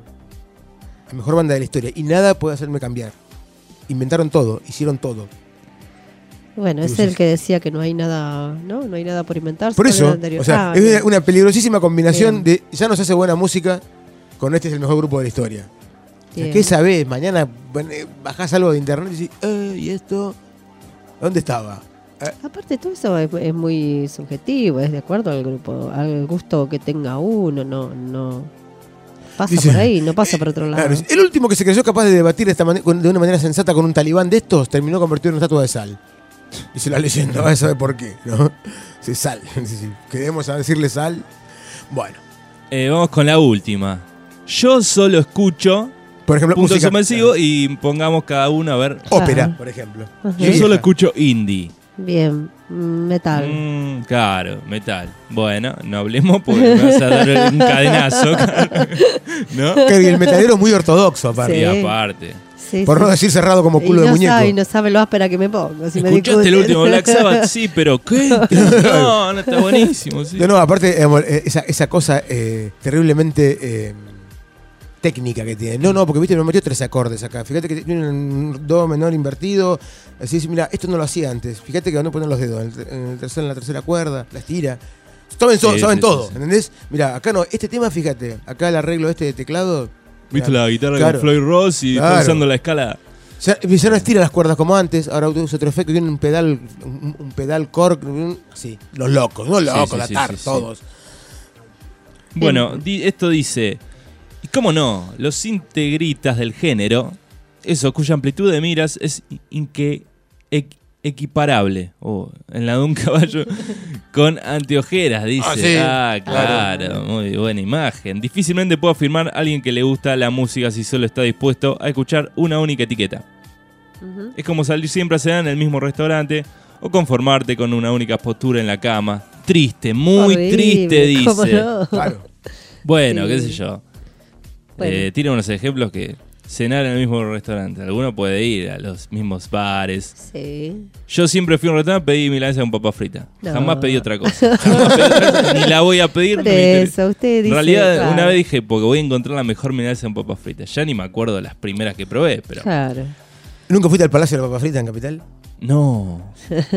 La mejor banda de la historia. Y nada puede hacerme cambiar. Inventaron todo, hicieron todo. Bueno, es el que decía que no hay nada, ¿no? No hay nada por inventarse. Por eso, o sea, es una peligrosísima combinación de ya no se hace buena música con este es el mejor grupo de la historia. O sea, ¿qué sabés? Mañana bajás algo de internet y decís, ¿y esto? ¿Dónde estaba? Aparte, todo eso es muy subjetivo, es de acuerdo al grupo, al gusto que tenga uno, no pasa por ahí, no pasa por otro lado. Claro, el último que se creyó capaz de debatir de una manera sensata con un talibán de estos terminó convertido en una estatua de sal. Dice la leyenda, vas a saber por qué, ¿no? Sí, sal. Queremos a decirle sal. Bueno. Vamos con la última. Yo solo escucho, por ejemplo, punto música, sumersivo, claro, y pongamos cada uno a ver. Ópera, por ejemplo. Yo solo escucho indie. Bien, metal. Claro, metal. Bueno, no hablemos porque me vas a dar un cadenazo. ¿No? Que el metalero es muy ortodoxo, aparte. Sí, aparte. Sí, por no decir cerrado como culo de muñeco. Y no sabe lo áspera que me pongo. Si ¿escuchaste el último Black Sabbath? Sí, pero ¿qué? No, está buenísimo. Sí. No, aparte, esa cosa terriblemente técnica que tiene. No, porque viste, me metió 3 acordes acá. Fíjate que tiene un do menor invertido. Así es, mira, esto no lo hacía antes. Fíjate que no ponen los dedos en la tercera cuerda, la estira. Saben todo, ¿entendés? Mira, acá no, este tema, fíjate, acá el arreglo de teclado. ¿Viste la guitarra con Floyd Ross y está usando la escala? Ya no estira las cuerdas como antes, ahora usa otro efecto, tiene un pedal cork, sí, los locos, todos. Bueno, esto dice, y cómo no, los integritas del género eso, cuya amplitud de miras es equiparable, en la de un caballo, con anteojeras, dice. Claro, muy buena imagen. Difícilmente puedo afirmar a alguien que le gusta la música si solo está dispuesto a escuchar una única etiqueta. Es como salir siempre a cenar en el mismo restaurante o conformarte con una única postura en la cama. Triste, muy triste, dice. ¿Cómo no? Claro. Bueno, Sí. qué sé yo. Bueno. Tiene unos ejemplos que cenar en el mismo restaurante. Alguno puede ir a los mismos bares. Sí. Yo siempre fui a un restaurante, pedí milanesa con papa frita. No. Jamás pedí otra cosa. Jamás pedí otra cosa, ni la voy a pedir. Por no me eso, usted dice. en realidad, claro. una vez dije, porque voy a encontrar la mejor milanesa con papa frita. Ya ni me acuerdo de las primeras que probé, pero... Claro. ¿Nunca fuiste al Palacio de la Papa Frita en Capital? No.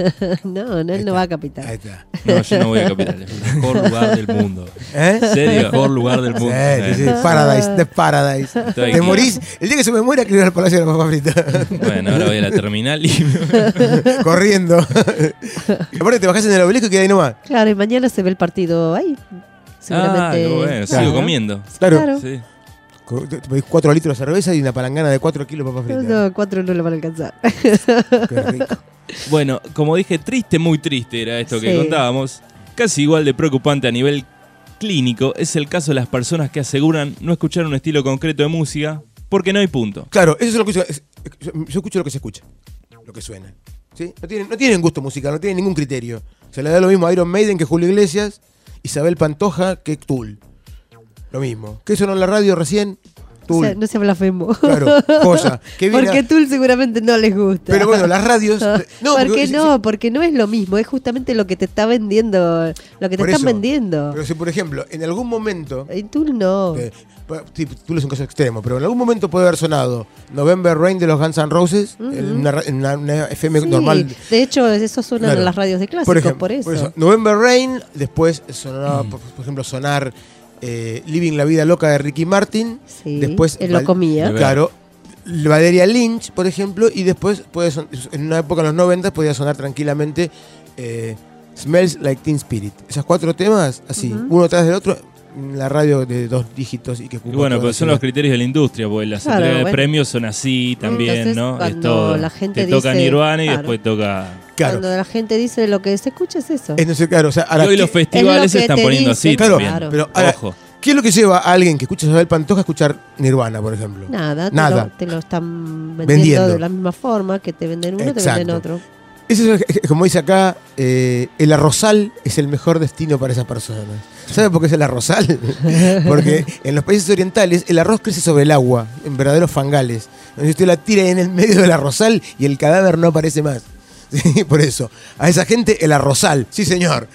No, él no va a Capital. Ahí está. No, yo no voy a Capital. Es el mejor lugar del mundo. ¿Eh? ¿En serio? El mejor lugar del mundo. Sí. Paradise, the Paradise. Estoy Te aquí. morís. El día que se me muera, quiero ir al Palacio de la Papa Frita. Bueno, ahora voy a la terminal y... Corriendo. Aparte te bajás en el obelisco y queda ahí nomás. Claro, y mañana se ve el partido ahí. Seguramente. qué bueno. Claro. Sigo comiendo. Claro. Sí. Te pedís 4 litros de cerveza y una palangana de 4 kilos de papa frita. No, 4 no lo van a alcanzar. Qué rico. Bueno, como dije, triste, muy triste era esto que Sí. contábamos. Casi igual de preocupante a nivel clínico es el caso de las personas que aseguran no escuchar un estilo concreto de música porque no hay punto. Claro, eso es lo que yo escucho lo que se escucha, lo que suena. ¿Sí? No tienen gusto musical, no tienen ningún criterio. Se le da lo mismo a Iron Maiden que Julio Iglesias, Isabel Pantoja que Tool. Lo mismo. ¿Qué sonó en la radio recién? Tool. No se blasfemo. Claro, joya. Que viene Porque Tool seguramente no les gusta. Pero bueno, las radios... No, ¿Por qué porque- no? Porque no es lo mismo. Es justamente lo que te está vendiendo. Lo que te Por están eso. vendiendo. Pero si, por ejemplo, en algún momento... En Tool no. Sí, Tool es un caso extremo, pero en algún momento puede haber sonado November Rain de los Guns N' Roses en una FM Sí, normal. de hecho, eso suena Claro. en las radios de clásicos, por ejemplo, eso. November Rain, después sonaba, por ejemplo, sonar Living la Vida Loca de Ricky Martin. Sí, Después él lo comía. Claro. Valeria Lynch, por ejemplo, y después en una época en los 90 podía sonar tranquilamente Smells Like Teen Spirit. Esos 4 temas, así, uno tras del otro, en la radio de 2 dígitos y que Y ocupa bueno, toda pero la son ciudad. los criterios de la industria, porque las Claro, entregas de bueno. premios son así también, Entonces, ¿no? Es cuando todo. la gente Te toca dice- Nirvana y claro. después toca... Claro. Cuando la gente dice lo que se escucha es eso. Entonces, claro, o sea, ahora, Y hoy los ¿qué- festivales es se lo que están te poniendo dicen, así Claro, también. claro. pero ahora, Ojo. ¿qué es lo que lleva a alguien que escucha a Isabel Pantoja a escuchar Nirvana, por ejemplo? Nada, Nada. Te lo están vendiendo, Vendiendo. de la misma forma que te venden uno, te Exacto. venden otro. Eso es, como dice acá, el arrozal es el mejor destino para esas personas. ¿Sabe por qué es el arrozal? Porque en los países orientales el arroz crece sobre el agua, en verdaderos fangales. Entonces usted la tira en el medio del arrozal y el cadáver no aparece más. ¿Sí? Por eso, a esa gente el arrozal, sí señor.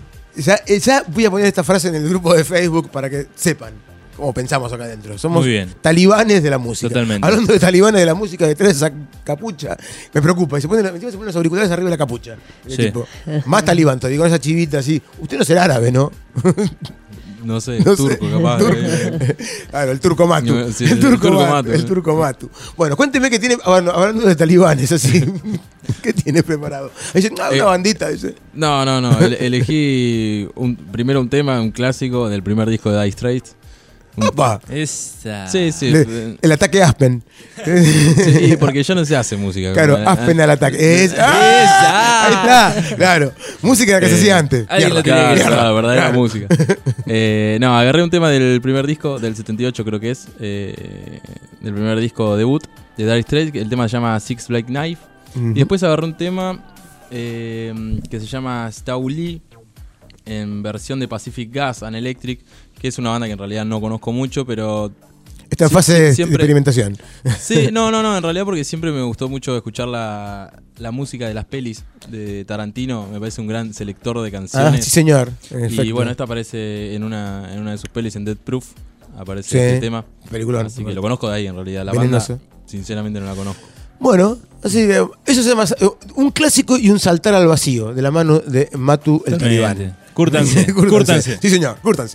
Ya voy a poner esta frase en el grupo de Facebook para que sepan cómo pensamos acá adentro. Somos Muy bien. talibanes de la música. Totalmente. Hablando de talibanes de la música detrás de esa capucha, me preocupa. Y se ponen los auriculares arriba de la capucha. Y el Sí. tipo, más talibán todavía, con esa chivita así. Usted no será árabe, ¿no? No sé, No sé. turco, capaz. Claro, el turco Matu. Sí, el turco Matu. Matu. El turco Matu. Bueno, cuénteme qué tiene, bueno, hablando de talibanes, así. ¿Qué tiene preparado? Dice, una bandita. Dice. No. Elegí primero un tema, un clásico del primer disco de Dire Straits. ¡Opa! Esa. Sí. El ataque Aspen. Sí, porque yo no sé hacer música. Claro, Como- Aspen al ataque. ¡Ah! Ahí está, claro. Música que se hacía antes. alguien lo Claro, tiene que la verdadera Claro. música. No, agarré un tema del primer disco, del 78 creo que es, del primer disco debut de Dire Straits, el tema se llama Six Black Knife. Ujú. Y después agarré un tema que se llama Stau Lee, en versión de Pacific Gas and Electric, que es una banda que en realidad no conozco mucho, pero... Está en sí- fase sí, de siempre- experimentación. Sí, no, en realidad porque siempre me gustó mucho escuchar la música de las pelis de Tarantino, me parece un gran selector de canciones. Ah, sí, señor. En Y efecto. bueno, esta aparece en una de sus pelis, en Death Proof, aparece Sí, este tema. peliculón. Así que lo conozco de ahí en realidad, la Venenoso. banda sinceramente no la conozco. Bueno, así que eso se llama un clásico y un saltar al vacío de la mano de Matu el Totalmente. talibán. Cúrtanse, cúrtanse. Sí, señor, cúrtanse.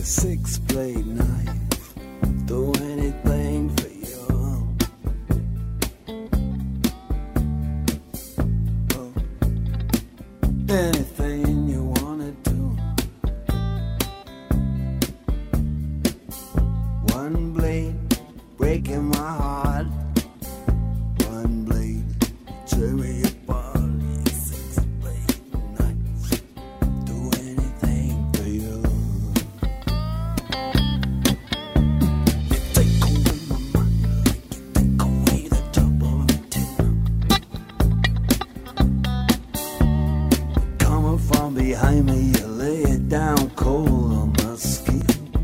Six-blade knife, do anything for you. Oh. Anything you wanna do. One blade breaking my heart. One blade tear me apart. Six-blade knife, do anything for you. Behind me, you lay it down cold on my skin.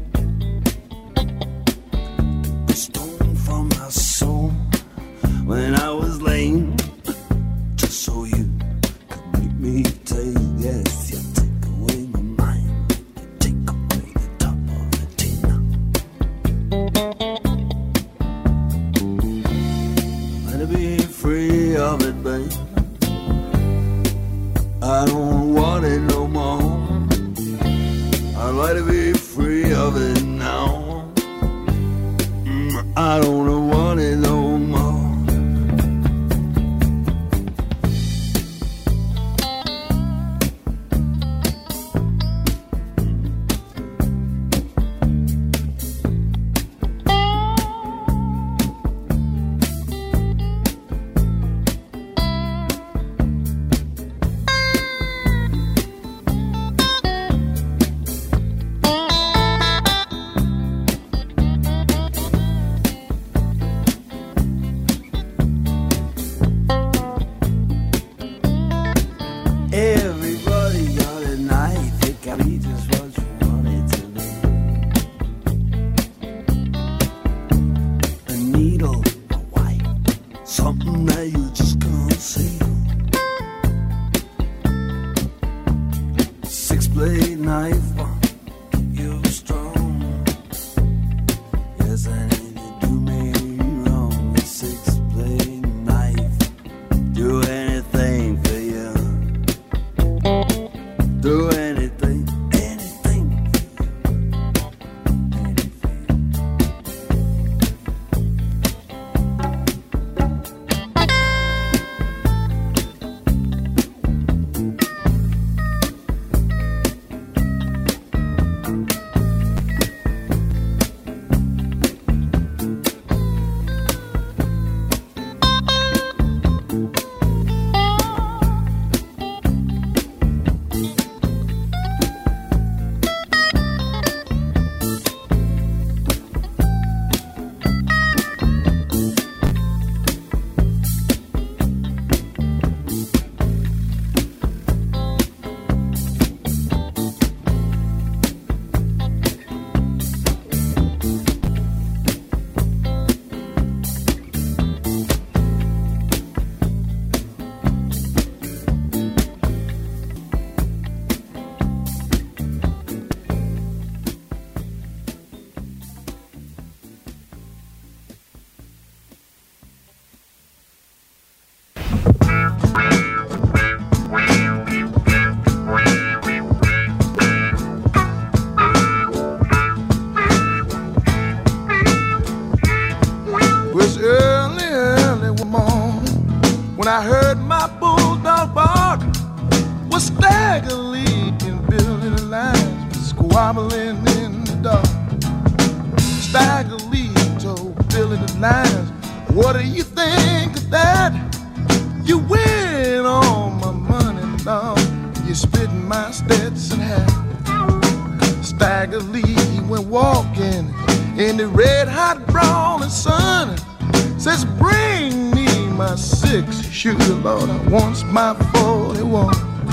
The stone from my soul when I was lame, just so you could make me take. Yes, you take away my mind, you take away the top of the tin. Let me be free of it, babe. I don't want it no more. I'd like to be free of it now. I don't want it no more. Everybody got a knife, it can be just what you want it to be. A needle, a white, something that you just can't see. Six-blade knife, you're strong. Yes, I need to do me wrong. A six-blade knife, do anything for you. Do anything, anything. Was early, early one morning when I heard my bulldog bark. Was Stagger Lee and Billy the Lion squabbling in the dark. Stagger Lee told Billy the Lion, what do you think of that? You win all my money, dog. You spit in my Stetson hat. Stagger Lee went walking in the red hot brawling sun. Says, bring me my 6-shooter, Lord, I wants my 41.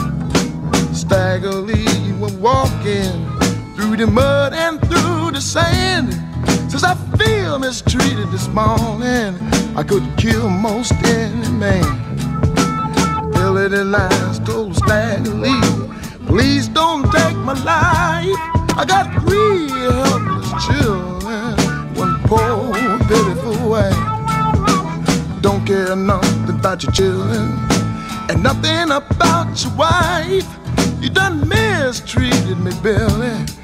Stagger Lee went walking through the mud and through the sand. Says, I feel mistreated this morning, I could kill most any man. Billy the Lion told Stagger Lee, please don't take my life. I got 3 helpless children, one poor pitiful wife. Don't care nothing about your children and nothing about your wife. You done mistreated me, Billy,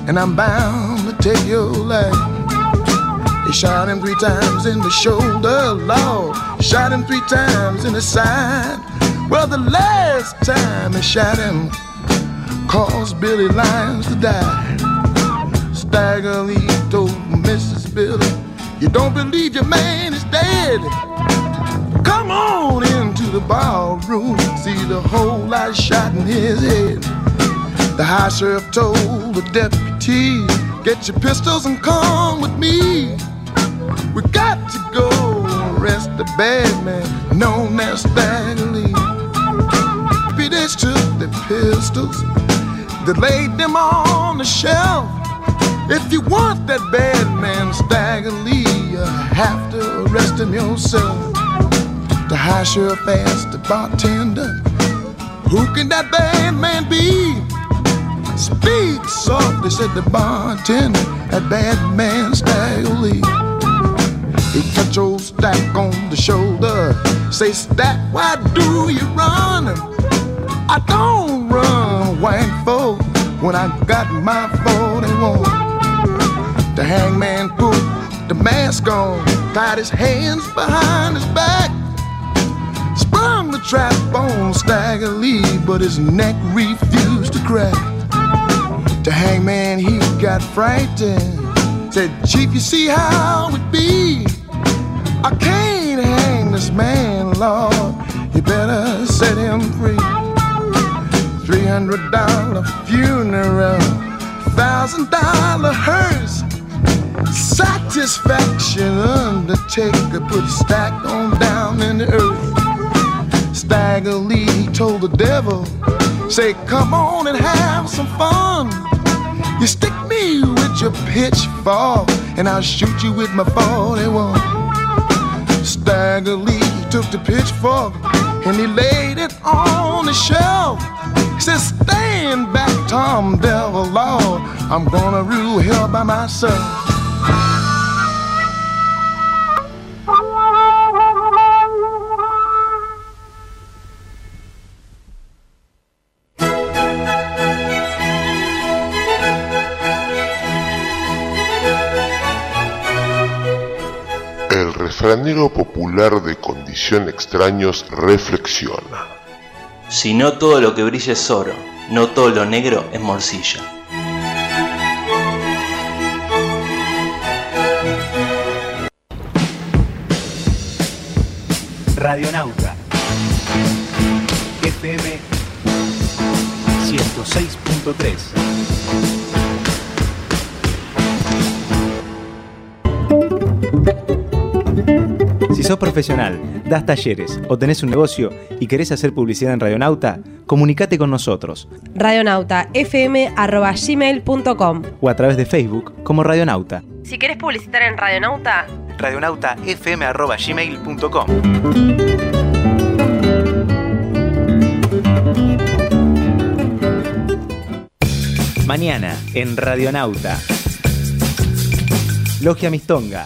and I'm bound to take your life. They shot him 3 times in the shoulder, Lord. Shot him 3 times in the side. Well, the last time they shot him caused Billy Lyons to die. Stagger Lee told Mrs. Billy, you don't believe your man is dead? Come on into the ballroom, see the hole I shot in his head. The high sheriff told the deputy, get your pistols and come with me. We got to go arrest the bad man known as Stagger Lee. They took the pistols, they laid them on the shelf. If you want that bad man Stagger Lee, you have to arrest him yourself. The high sheriff asked the bartender, who can that bad man be? Speak softly, said the bartender, that bad man Stagger Lee. He touched old Stack on the shoulder, say, Stack, why do you run? I don't run, white folk, when I got my 41. The hangman put the mask on, tied his hands behind his back, sprung the trap on Stagger Lee, but his neck refused to crack. The hangman, he got frightened, said, Chief, you see how it be? I can't hang this man, Lord, you better set him free. $300 funeral, $1,000 hearse. Satisfaction undertaker put a stack on down in the earth. Stagger Lee told the devil, say, come on and have some fun. You stick me with your pitchfork and I'll shoot you with my 41. Stagger Lee took the pitchfork and he laid it on the shelf. He said, stand back, Tom Devil, Lord, I'm gonna rule hell by myself. El refranero popular de Condición Extraños reflexiona. Si no todo lo que brilla es oro, no todo lo negro es morcilla. Radionauta FM 106.3. Si sos profesional, das talleres o tenés un negocio y querés hacer publicidad en Radionauta, comunicate con nosotros. radionautafm@gmail.com O a través de Facebook como Radionauta. Si querés publicitar en Radionauta, radionautafm@gmail.com. Mañana en Radionauta. Logia Mistonga.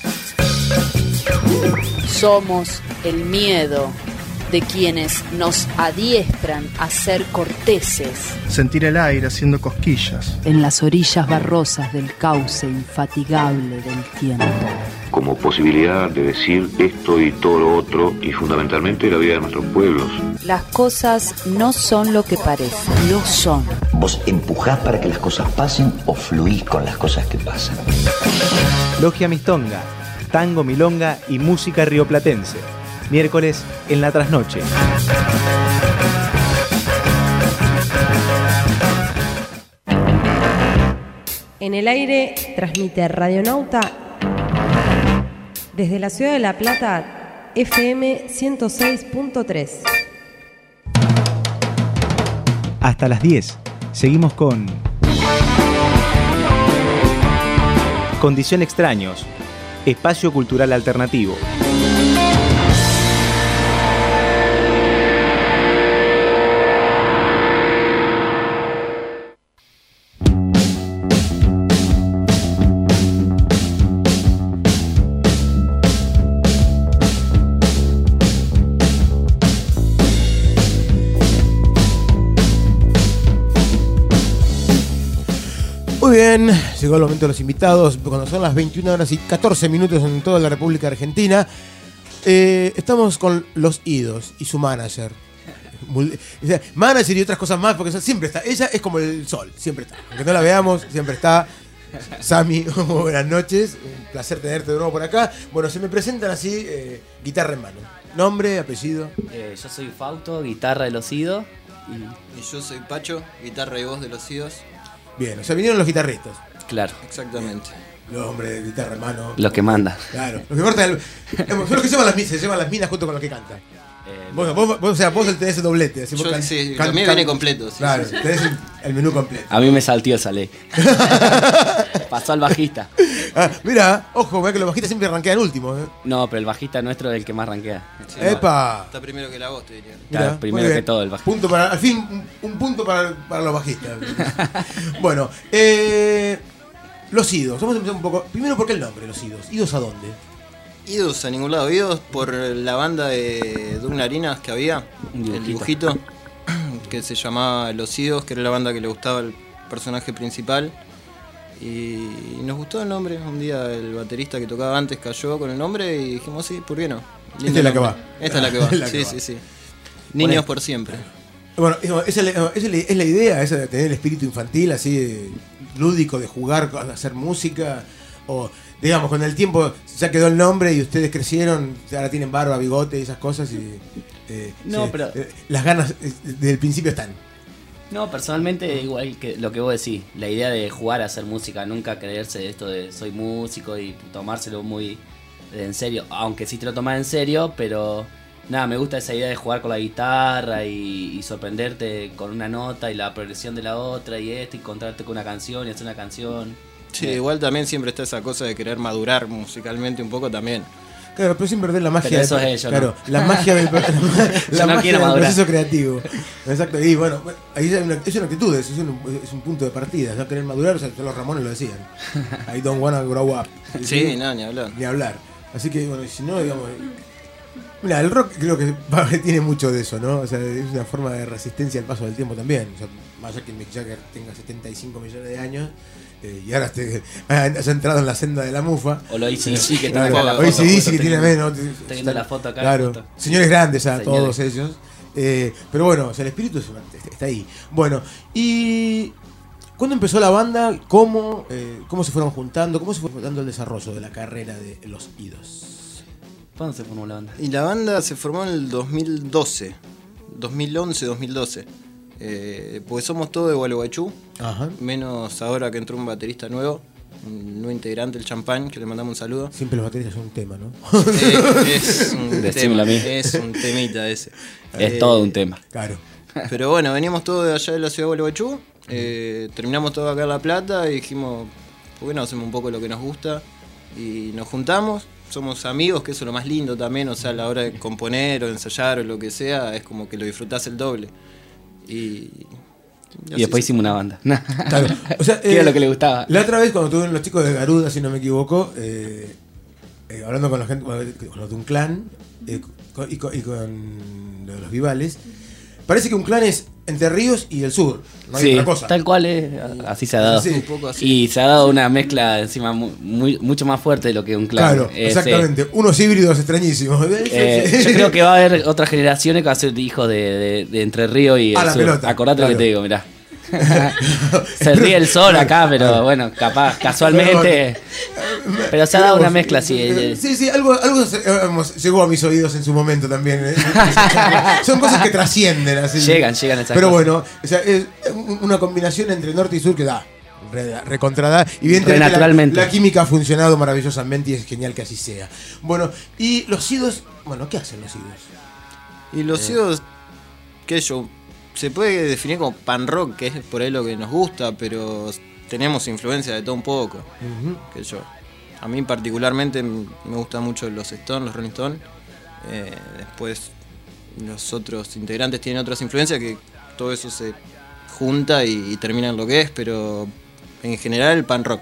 Somos el miedo de quienes nos adiestran a ser corteses. Sentir el aire haciendo cosquillas. En las orillas barrosas del cauce infatigable del tiempo. Como posibilidad de decir esto y todo lo otro, y fundamentalmente la vida de nuestros pueblos. Las cosas no son lo que parecen, lo son. ¿Vos empujás para que las cosas pasen o fluís con las cosas que pasan? Logia Mistonga, tango, milonga y música rioplatense. Miércoles en la trasnoche. en el aire transmite Radionauta desde la ciudad de La Plata, FM 106.3. Hasta las 10. Seguimos con Condición Extraños, espacio cultural alternativo. Muy Muy bien, llegó el momento de los invitados, cuando son las 21 horas y 14 minutos en toda la República Argentina. Estamos con Los Idos y su manager. Manager y otras cosas más, porque siempre está. Ella es como el sol, siempre está. Aunque no la veamos, siempre está. Sami, buenas noches. Un placer tenerte de nuevo por acá. Bueno, se me presentan así, guitarra en mano. Nombre, apellido. Yo soy Fausto, guitarra de Los Idos. Y yo soy Pacho, guitarra y voz de Los Idos. Bien, o sea, vinieron los guitarristas. Claro. Exactamente. Los hombres de guitarra en mano. Los que mandan. Claro. Los que cortan son los que se llevan las minas junto con los que cantan. Vos tenés el doblete. Así Yo, también viene completo. Sí, claro, sí. tenés el menú completo. A mí me saltió esa ley. Pasó al bajista. Mira, ojo, ve que los bajistas siempre ranquean último. No, pero el bajista nuestro es el que más ranquea. Sí, ¡Epa! Está primero que la voz, te diría. Está primero que todo el bajista. Punto para, al fin, un punto para los bajistas. Bueno, Los Idos. Vamos a empezar un poco. Primero, ¿por qué el nombre, Los Idos? ¿Idos a dónde? Idos a ningún lado. Idos por la banda de Doug Narinas que había, el dibujito, que se llamaba Los Idos, que era la banda que le gustaba el personaje principal. Y nos gustó el nombre. Un día el baterista que tocaba antes cayó con el nombre y dijimos, sí, ¿por qué no? Esta es la que va. Esta es la que va. Sí. Niños por siempre. Bueno, esa es la idea, esa de tener el espíritu infantil, así lúdico, de jugar, de hacer música. O, digamos, con el tiempo ya quedó el nombre y ustedes crecieron, ahora tienen barba, bigote y esas cosas. Y, pero las ganas desde el principio están. No, personalmente igual que lo que vos decís, la idea de jugar a hacer música, nunca creerse esto de soy músico y tomárselo muy en serio, aunque sí te lo tomás en serio, pero nada, me gusta esa idea de jugar con la guitarra y sorprenderte con una nota y la progresión de la otra y encontrarte con una canción y hacer una canción. Sí, igual también siempre está esa cosa de querer madurar musicalmente un poco también. Claro, pero sin perder la magia. Pero eso es ello, claro, ¿no? La magia del, la no magia del proceso creativo. Exacto. Y bueno, ahí es una actitud, es un punto de partida. No querer madurar, o sea, los Ramones lo decían. I don't wanna grow up. Sí, no, ni hablar. Ni hablar. Así que, bueno, si no, digamos. Mira, el rock creo que tiene mucho de eso, ¿no? O sea, es una forma de resistencia al paso del tiempo también. O sea, más allá que Mick Jagger tenga 75 millones de años. Y ahora has entrado en la senda de la mufa. O lo AC/DC que tiene la foto. que tiene menos. Estoy viendo la foto acá. Claro, señores grandes ya, todos ellos. Pero bueno, o sea, el espíritu está ahí. Bueno, y ¿cuándo empezó la banda? ¿Cómo se fueron juntando? ¿Cómo se fue dando el desarrollo de la carrera de Los Idos? ¿Cuándo se formó la banda? Y la banda se formó en el 2012. 2011-2012. Porque somos todos de Gualeguaychú. Ajá. Menos ahora que entró un baterista nuevo, un nuevo integrante, el Champagne, que le mandamos un saludo. Siempre los bateristas son un tema, ¿no? Es un temita ese. Es todo un tema. Claro. Pero bueno, veníamos todos de allá de la ciudad de Gualeguaychú. Terminamos todo acá en La Plata y dijimos, ¿por qué no hacemos un poco lo que nos gusta? Y nos juntamos. Somos amigos, que eso es lo más lindo también. O sea, a la hora de componer o ensayar o lo que sea, es como que lo disfrutás el doble. Y después hicimos una banda. Claro. O sea, que era lo que le gustaba. La otra vez cuando tuvieron los chicos de Garuda, si no me equivoco, hablando con la gente, con los de un clan y con los Vivales, parece que un clan es Entre Ríos y el sur, no hay otra cosa. Tal cual es, así se ha dado. Sí, un poco así. Y se ha dado una mezcla encima mucho más fuerte de lo que un clan. Claro, exactamente. Unos híbridos extrañísimos. Yo creo que va a haber otras generaciones que va a ser hijos de Entre Ríos y el sur. Pelota, acordate claro. lo que te digo, mirá. Se ríe el sol acá, pero bueno, capaz, casualmente. Pero se ha dado una mezcla así. Sí, algo llegó a mis oídos en su momento también. Son cosas que trascienden así. Llegan esas Pero cosas. bueno, o sea, es una combinación entre norte y sur que da recontrada. Y bien, la química ha funcionado maravillosamente y es genial que así sea. Bueno, y los Idos, bueno, ¿qué hacen los Idos? Y los Idos, qué sé yo, se puede definir como pan rock, que es por ahí lo que nos gusta, pero tenemos influencia de todo un poco. Que yo, a mí particularmente me gustan mucho los Stones, los Rolling Stones. Después los otros integrantes tienen otras influencias, que todo eso se junta y termina en lo que es, pero en general el pan rock.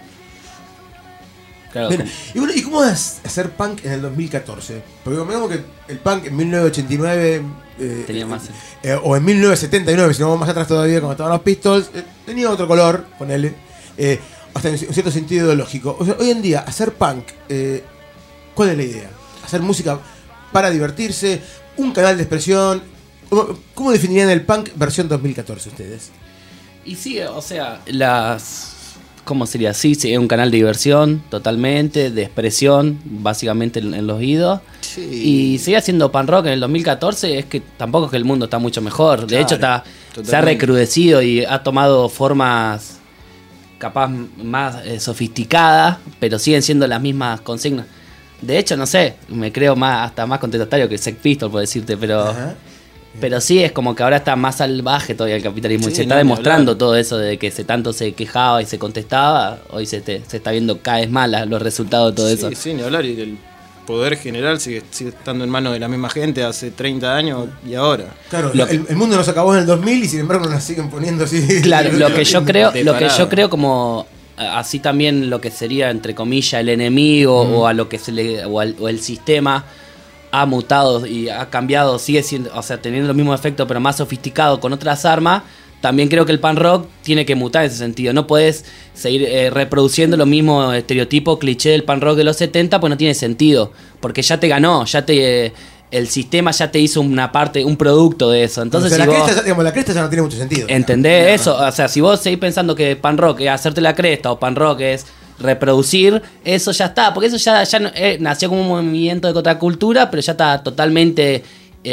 Claro. Bien. Y bueno, ¿y cómo es hacer punk en el 2014? Porque digamos que el punk en 1989 tenía más. O en 1979, si no vamos más atrás todavía, cuando estaban los Pistols, tenía otro color, ponele. hasta en cierto sentido ideológico. O sea, hoy en día, hacer punk, ¿cuál es la idea? Hacer música para divertirse, un canal de expresión. ¿Cómo definirían el punk versión 2014 ustedes? Y sí, o sea, ¿cómo sería? Sí, es un canal de diversión, totalmente, de expresión, básicamente en los oídos. Sí. Y sigue haciendo punk rock en el 2014, es que tampoco es que el mundo está mucho mejor. De Claro, hecho, totalmente. se ha recrudecido y ha tomado formas capaz más sofisticadas, pero siguen siendo las mismas consignas. De hecho, no sé, me creo hasta más contestatario que Sex Pistols, por decirte, pero... Ajá. Pero sí, es como que ahora está más salvaje todavía el capitalismo. Sí, y se está no, ni demostrando hablar. todo eso de que tanto se quejaba y se contestaba. Hoy se está viendo cada vez más los resultados de todo eso. Sí, ni hablar. Y el poder general sigue estando en manos de la misma gente hace 30 años y ahora. Claro, el mundo nos acabó en el 2000 y sin embargo nos siguen poniendo así. Claro, lo que yo creo como así también lo que sería entre comillas el enemigo o a lo que o el sistema ha mutado y ha cambiado, sigue siendo, o sea, teniendo los mismos efectos pero más sofisticado con otras armas. También creo que el punk rock tiene que mutar en ese sentido. No puedes seguir reproduciendo los mismos estereotipos, cliché del punk rock de los 70, pues no tiene sentido. Porque ya te ganó, el sistema ya te hizo un producto de eso. Entonces, o sea, si la cresta ya no tiene mucho sentido. ¿Entendés eso? O sea, si vos seguís pensando que punk rock es hacerte la cresta o punk rock es reproducir, eso ya está. Porque eso ya no, nació como un movimiento de contracultura, pero ya está totalmente...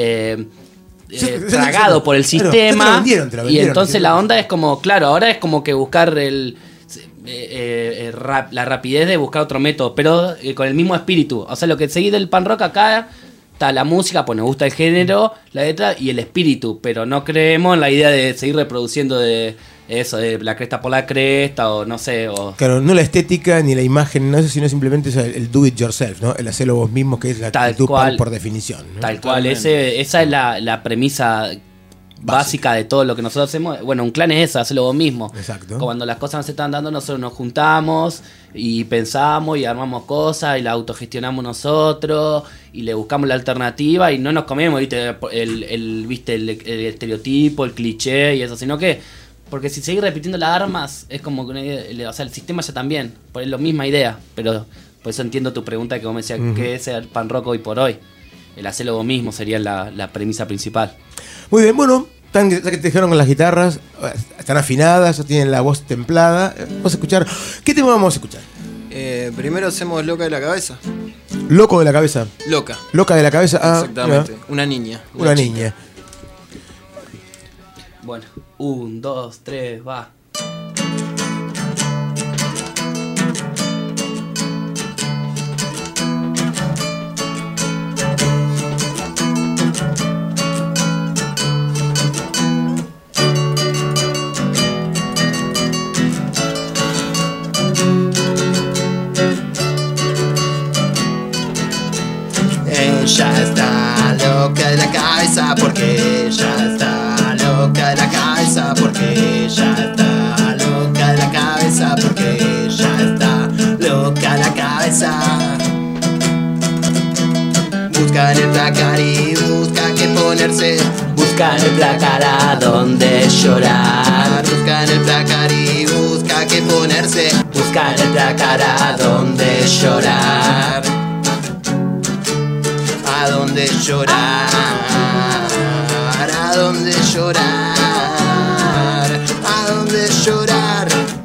tragado por el sistema. Te lo vendieron, y entonces la onda es como, claro, ahora es como que buscar la rapidez de buscar otro método, pero con el mismo espíritu. O sea, lo que seguí del punk rock acá está la música, pues nos gusta el género, la letra y el espíritu, pero no creemos en la idea de seguir reproduciendo de eso, de la cresta por la cresta, o no sé, o... Claro, no la estética ni la imagen, no eso, sino simplemente el do it yourself, ¿no? El hacerlo vos mismo, que es la actitud punk por definición, ¿no? Tal cual, esa es la premisa básica de todo lo que nosotros hacemos. Bueno, un clan es eso, hacerlo vos mismo. Exacto. Cuando las cosas nos están dando, nosotros nos juntamos y pensamos y armamos cosas y la autogestionamos nosotros y le buscamos la alternativa y no nos comemos, ¿viste? El estereotipo, el cliché y eso, sino que porque si seguís repitiendo las armas es como que, o sea, el sistema ya también, pues es la misma idea, pero por eso entiendo tu pregunta que vos me decías, ¿qué es el punk rock hoy por hoy? El hacerlo vos mismo sería la premisa principal. Muy bien, bueno, ya que te dijeron con las guitarras, están afinadas, ya tienen la voz templada. Vamos a escuchar. ¿Qué tema vamos a escuchar? Primero hacemos Loca de la Cabeza. Loco de la cabeza. Loca. Loca de la cabeza. Ah, exactamente. mira. Una niña. Una niña. Bueno, 1, 2, 3, va. Ella está loca de la cabeza porque ella está loca de la cabeza porque ella está loca de la cabeza porque ella está loca de la cabeza. Busca en el placar y busca que ponerse. Busca en el placar a donde llorar. Busca en el placar y busca que ponerse. Busca en el placar a donde llorar. A donde llorar, a donde llorar, a donde llorar.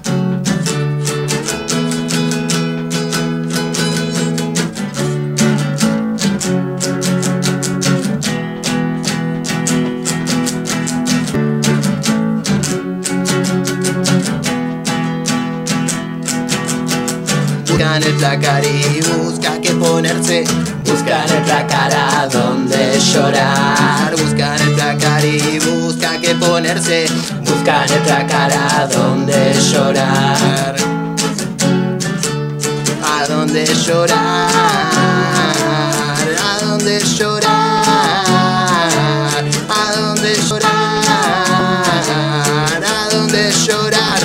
Busca en el placar y busca que ponerse. Busca en el placar a donde llorar. Busca en el placar y busca que ponerse. Busca en el placar a donde llorar. A donde llorar. A donde llorar. A donde llorar. A donde llorar.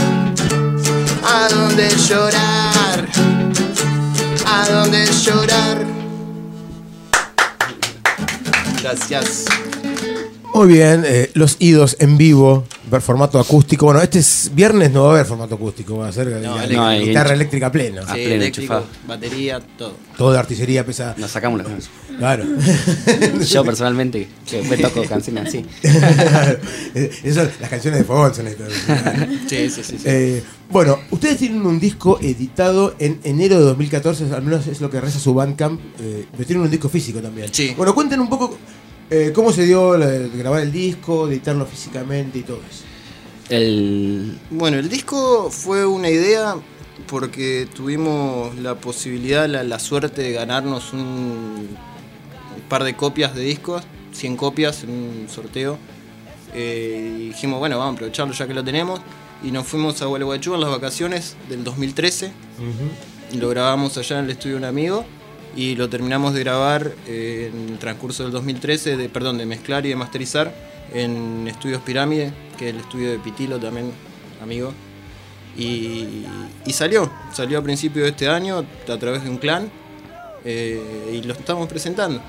A donde llorar. A donde llorar. Gracias. Muy bien, los idos en vivo, ver formato acústico. Bueno, este es viernes, no va a haber formato acústico, va a ser guitarra eléctrica plena. Sí, eléctrico, batería, todo. Todo de artillería pesada. Nos sacamos las manos. Claro. Yo personalmente, que me toco canciones así. Esas, las canciones de Fogón son estas. Sí. Bueno, ustedes tienen un disco editado en enero de 2014, al menos es lo que reza su Bandcamp, pero tienen un disco físico también. Sí. Bueno, cuenten un poco cómo se dio de grabar el disco, de editarlo físicamente y todo eso. Bueno, el disco fue una idea porque tuvimos la posibilidad, la suerte de ganarnos un par de copias de discos, 100 copias en un sorteo. Y dijimos, bueno, vamos a aprovecharlo ya que lo tenemos. Y nos fuimos a Gualeguaychú en las vacaciones del 2013. Lo grabamos allá en el estudio de un amigo. Y lo terminamos de grabar en el transcurso del 2013, de mezclar y de masterizar en Estudios Pirámide, que es el estudio de Pitilo también, amigo. Y salió a principios de este año a través de un clan y lo estamos presentando.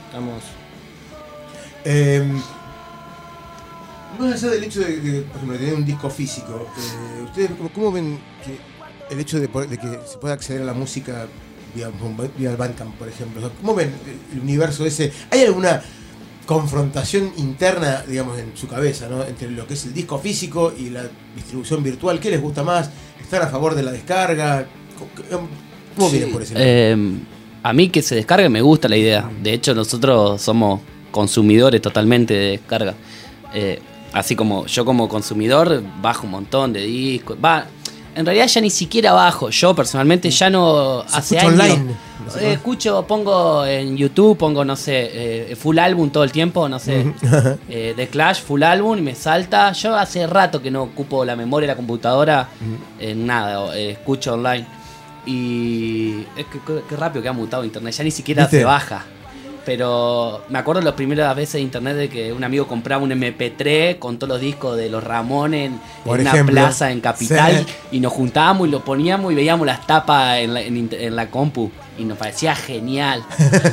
Más allá del hecho de por ejemplo, tener un disco físico, ¿ustedes cómo ven que el hecho de que se pueda acceder a la música vía el Bandcamp, por ejemplo? ¿Cómo ven el universo ese? ¿Hay alguna confrontación interna, digamos, en su cabeza, ¿no? Entre lo que es el disco físico y la distribución virtual? ¿Qué les gusta más? ¿Están a favor de la descarga? ¿Cómo vienen por ese lado? A mí que se descargue me gusta la idea. De hecho, nosotros somos consumidores totalmente de descarga. Así como yo como consumidor bajo un montón de discos. En realidad ya ni siquiera bajo. Yo personalmente ya no hace años. Online. Escucho, pongo en YouTube, pongo, no sé, full álbum todo el tiempo, no sé, de Clash, full álbum y me salta. Yo hace rato que no ocupo la memoria de la computadora en nada, escucho online. Y es que rápido que ha mutado internet, ya ni siquiera se baja. Pero me acuerdo las primeras veces de internet de que un amigo compraba un MP3 con todos los discos de los Ramones en una plaza en Capital, y nos juntábamos y lo poníamos y veíamos las tapas en la compu y nos parecía genial.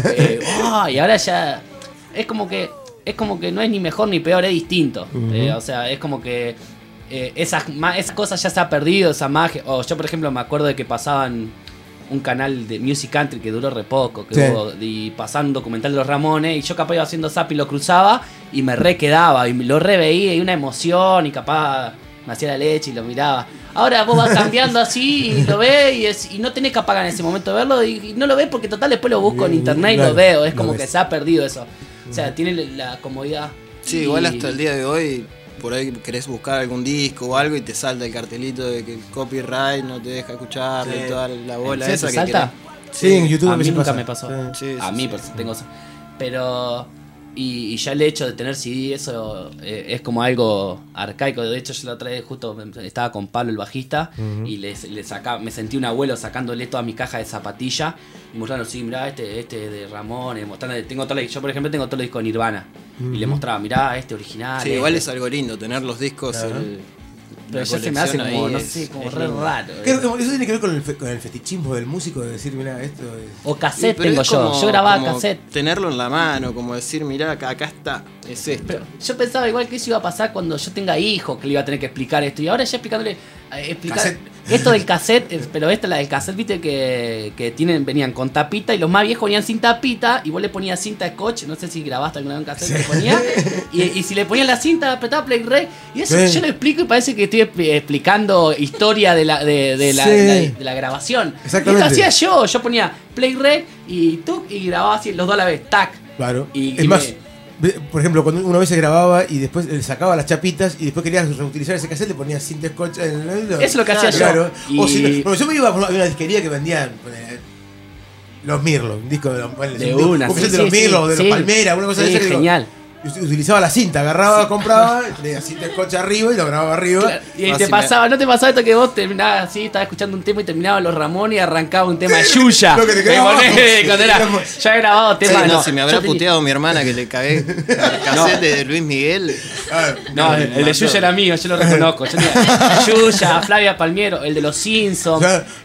Y ahora ya es como que no es ni mejor ni peor, es distinto. O sea, es como que esas cosas ya se ha perdido, esa magia. Yo por ejemplo me acuerdo de que pasaban un canal de Music Country que duró re poco, y pasaban un documental de los Ramones y yo capaz iba haciendo zap y lo cruzaba y me re quedaba y lo reveía y una emoción y capaz me hacía la leche y lo miraba. Ahora vos vas cambiando así y lo ves y no tenés que apagar en ese momento de verlo y no lo ves porque total después lo busco en internet y lo veo. Es como que se ha perdido eso. O sea, tiene la comodidad. Sí, igual hasta el día de hoy por ahí querés buscar algún disco o algo y te salta el cartelito de que el copyright no te deja escucharlo y toda la bola esa que salta. Sí, en YouTube a mí nunca pasa. me pasó. Sí, a mí tengo eso. Pero y ya el hecho de tener CD eso es como algo arcaico. De hecho yo la otra vez justo estaba con Pablo el bajista y le me sentí un abuelo sacándole toda mi caja de zapatillas y mostrando, sí, mirá, este de Ramones, mostrando, yo por ejemplo tengo todo el disco de Nirvana y le mostraba, mirá, este original. Sí, igual es algo lindo tener los discos. Pero ya se me hace como, no sé, como re raro. Eso tiene que ver con el fetichismo del músico, de decir, mirá, esto es... O cassette tengo yo grababa cassette. Tenerlo en la mano, como decir, mirá, acá está, es esto. Pero yo pensaba igual que eso iba a pasar cuando yo tenga hijos, que le iba a tener que explicar esto. Y ahora ya explicándole... esto del cassette, pero esta la del cassette, viste que venían con tapita y los más viejos venían sin tapita y vos le ponías cinta scotch, no sé si grabaste alguna vez un cassette, le ponías, y si le ponías la cinta apretaba play rec y eso yo lo explico y parece que estoy explicando historia de la grabación. Exactamente. Y lo hacía yo ponía play rec y grababa así los dos a la vez, tac. Claro. Es más, por ejemplo, cuando una vez se grababa y después le sacaba las chapitas y después querías reutilizar ese cassette, le ponías cinta scotch en el... Eso es lo que hacía yo. O si no, yo me iba a una disquería que vendían los Mirlos, un disco de los Mirlos, de los Palmeras, una cosa de esa. Genial. Utilizaba la cinta, agarraba, compraba, tenía cinta scotch arriba y lo grababa arriba. Claro, y ¿no te pasaba esto que vos terminabas así, estabas escuchando un tema y terminaba los Ramones y arrancaba un tema de Yuya? Lo que te quedaba ya he grabado temas. No, si me habrá puteado mi hermana que le cagué el cassette de Luis Miguel. No, el de Yuya era mío, yo lo reconozco. Yo tenía Yuya, Flavia Palmiero, el de los Simpsons,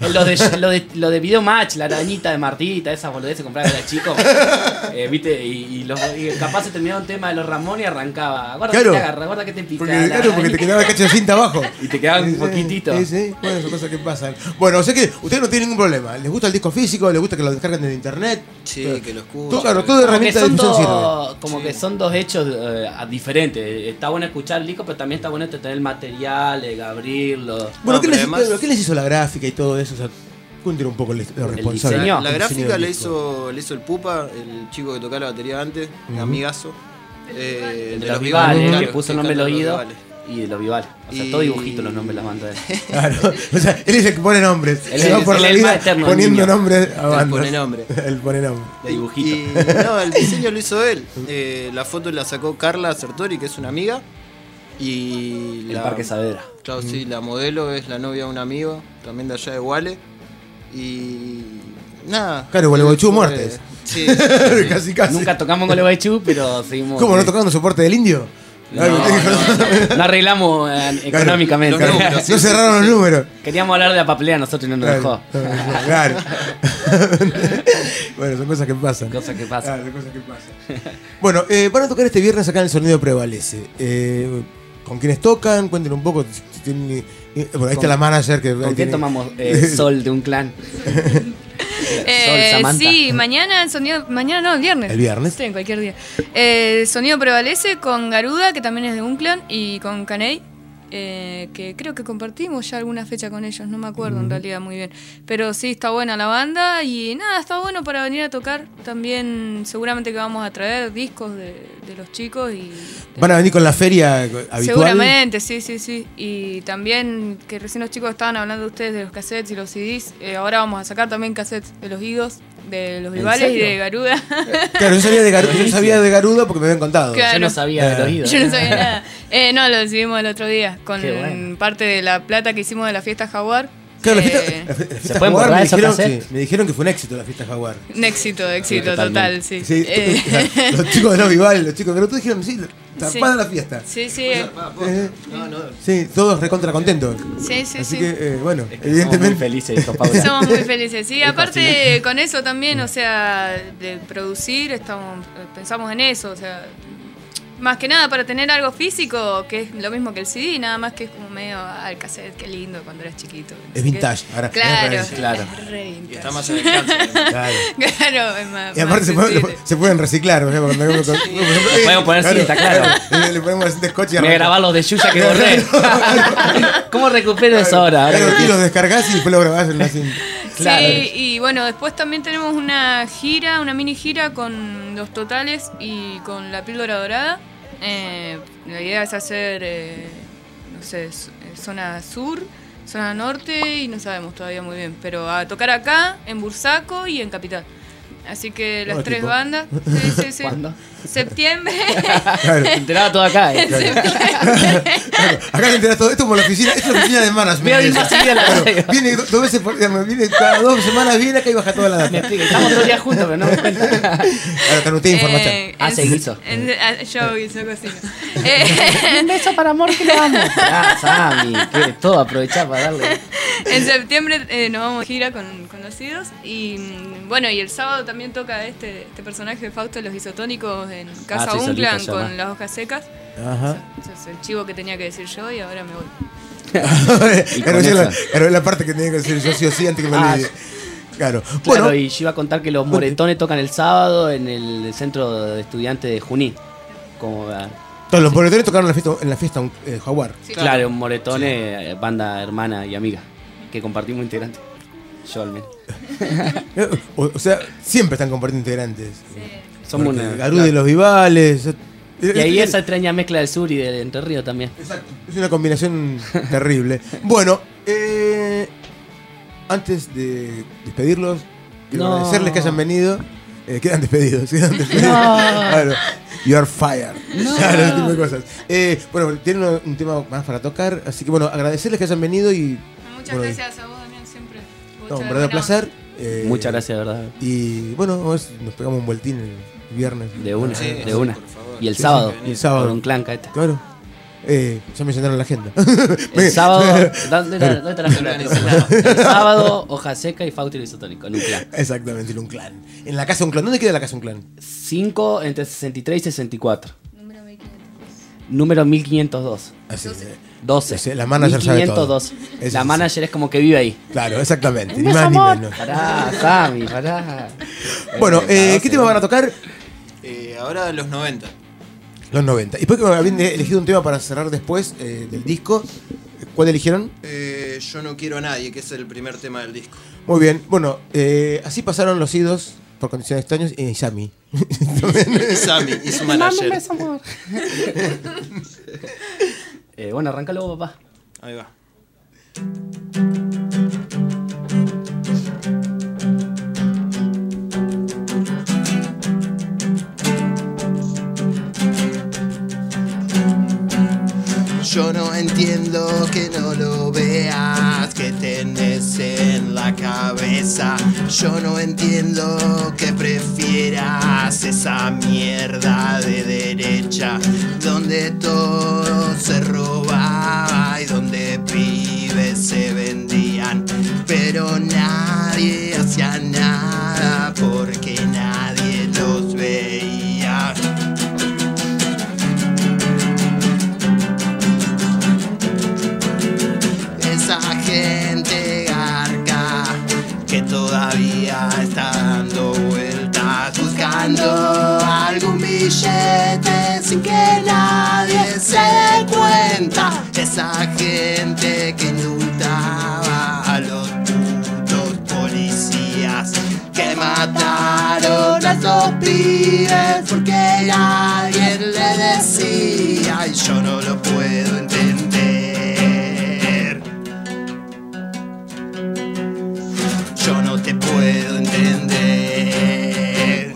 lo de Video Match, la arañita de Martita, esas boludeces compradas de chico. ¿Viste? Y capaz se terminaba un tema tema de los Ramones y arrancaba. Guarda Claro. que te agarra, guarda que te pica. Porque te quedaba el cacho de cinta abajo. Y te quedaba un poquitito. Sí. Bueno, son cosas que pasan. Bueno, o sea que ustedes no tienen ningún problema. ¿Les gusta el disco físico? ¿Les gusta que lo descarguen de internet? Sí, que lo escuchen. Claro, toda herramienta de difusión sirve. Como que son dos hechos diferentes. Está bueno escuchar el disco, pero también está bueno tener el material, abrirlo. Bueno, ¿qué les hizo la gráfica y todo eso? O sea, cuéntenos un poco los responsables. La gráfica le hizo el Pupa, el chico que tocaba la batería antes, mi amigazo. De los Vivales, que puso el nombre del oído. Y de los Vivales. O sea, todo dibujito los nombres de las bandas de él. Claro, o sea, él es el que pone nombres. Él se va es por la el vida más eterno poniendo niño. nombres a bandas. Él pone nombre. Él pone nombre. De dibujito. Y no, el diseño lo hizo él. La foto la sacó Carla Sertori, que es una amiga. Y El Parque Saavedra. Claro, sí, la modelo es la novia de un amigo, también de allá de Guale. Y nada. Claro, Gualeguaychú muertes. Sí. Casi. Nunca tocamos Gualeguaychú, pero seguimos. ¿Cómo no tocando soporte del indio? No arreglamos económicamente. Claro, no cerraron los números. Queríamos hablar de la papelera, nosotros no nos dejó. Claro. Bueno, son cosas que pasan. Cosas que pasan. Claro, cosas que pasan. Bueno, van a tocar este viernes acá en El Sonido Prevalece. ¿Con quiénes tocan? Cuéntenos un poco. Si tienen, bueno, ahí está la manager que. ¿Con quién tomamos Sol de un clan? Sí, mañana el viernes. El viernes. Sí, en cualquier día. Sonido Prevalece con Garuda, que también es de un clan, y con Caney, que creo que compartimos ya alguna fecha con ellos, no me acuerdo en realidad muy bien. Pero sí, está buena la banda y nada, está bueno para venir a tocar. También seguramente que vamos a traer discos de los chicos. ¿Van a venir con la feria habitual? Seguramente, sí. Y también, que recién los chicos estaban hablando de ustedes de los cassettes y los CDs, ahora vamos a sacar también cassettes de los Idos, de los Vivales y de Garuda. Claro, yo sabía de Garuda porque me habían contado. Claro. Yo no sabía de los Idos. Yo no sabía nada. No, lo decidimos el otro día, con parte de la plata que hicimos de la fiesta Jaguar. Claro, la fiesta Jaguar me dijeron que fue un éxito la fiesta Jaguar. Un éxito total, sí. Los chicos de los Vivales, los chicos de todos dijeron, sí, zarpada la fiesta. Sí. Sí, todos recontra contentos. Sí. Así que, bueno, evidentemente. Somos muy felices, sí. Aparte, con eso también, o sea, de producir, pensamos en eso, o sea. Más que nada para tener algo físico, que es lo mismo que el CD, nada más que es como medio al cassette, qué lindo cuando eras chiquito. Es vintage. Ahora, claro. Es re vintage. Y está más en alcance. Claro, es más. Y aparte se pueden reciclar. Podemos poner cinta, claro. Le ponemos la cinta scotch y me grabás los de Yuya que borré. ¿Cómo recupero eso ahora? Y los descargas y después lo grabás en una cinta. Claro. Sí, y bueno, después también tenemos una mini gira con Los Totales y con La Píldora Dorada. La idea es hacer, no sé, zona sur, zona norte y no sabemos todavía muy bien, pero a tocar acá, en Bursaco y en Capital. Así que las tres bandas. Sí. ¿Cuándo? Septiembre. Claro. Se enteraba todo acá. Claro. Acá se entera todo. Esto es como la oficina, esto es la oficina de management. Viene dos veces por día, viene cada 2 semanas, viene acá y baja toda la data. Estamos todo el día juntos, pero no me cuenta. Ahora están ustedes información. Se guiso. Yo guiso cocina. Un beso para amor que lo amo. Sammy, que todo aprovechar para darle. En septiembre nos vamos a gira con los Idos. Y bueno, y el sábado también toca este personaje de Fausto de los Isotónicos en Casa Unclan con Las Hojas Secas. Ajá. Eso es el chivo que tenía que decir yo y ahora me voy. Era la parte que tenía que decir yo sí antes que me olvide. Claro. Bueno, y yo iba a contar que los Moretones tocan el sábado en el centro de estudiantes de Junín. Como los Moretones tocaron en la fiesta Jaguar. Sí, claro, un Moretone, banda hermana y amiga, que compartimos integrantes. Yo al menos. O sea, siempre están compartiendo integrantes. Sí. Somos una Garuda y los Vivales. Y ahí esa extraña mezcla del sur y del Entre Ríos también. Exacto. Es una combinación terrible. Bueno, antes de despedirlos, quiero agradecerles que hayan venido. Quedan despedidos. Claro. You are fired. Claro, ese tipo de cosas. Bueno, tienen un tema más para tocar. Así que bueno, agradecerles que hayan venido y. Muchas gracias a vos, Damián, siempre. Un verdadero placer. Muchas gracias, de verdad. Y bueno, nos pegamos un vueltín el viernes. De una. Y el sábado. Y el sábado. Con un clan caete. Claro. Ya me llenaron la agenda. El sábado. ¿Dónde está la agenda? El sábado, Hoja Seca y Fausto Isotónico, en un clan. Exactamente, en un clan. En la casa de un clan. ¿Dónde queda la casa de un clan? 5 entre 63 y 64. Número 1502. Así, 12. Sí, la manager sabe todo. 1512. La manager es como que vive ahí. Claro, exactamente. Un Ni más ni menos. Pará, Sammy, pará. Bueno, ¿qué tema van a tocar? Ahora los 90. Los 90. Y después que habían elegido un tema para cerrar después del disco, ¿cuál eligieron? Yo no quiero a nadie, que es el primer tema del disco. Muy bien. Bueno, así pasaron los idos por condiciones extrañas y Sammy. Y Sammy, y su manager. Bueno, arráncalo, papá. Ahí va. Yo no entiendo que no lo veas, que tenés en la cabeza. Yo no entiendo que prefieras esa mierda de derecha, donde todo se robaba y donde pibes se vendían, pero nadie hacía nada porque nadie los veía. Esa gente garca que todavía está dando vueltas buscando algún billete sin que nadie se dé cuenta. Esa gente que indultaba a los putos policías que mataron a esos pibes porque alguien le decía, y yo no lo puedo entender. Yo no te puedo entender.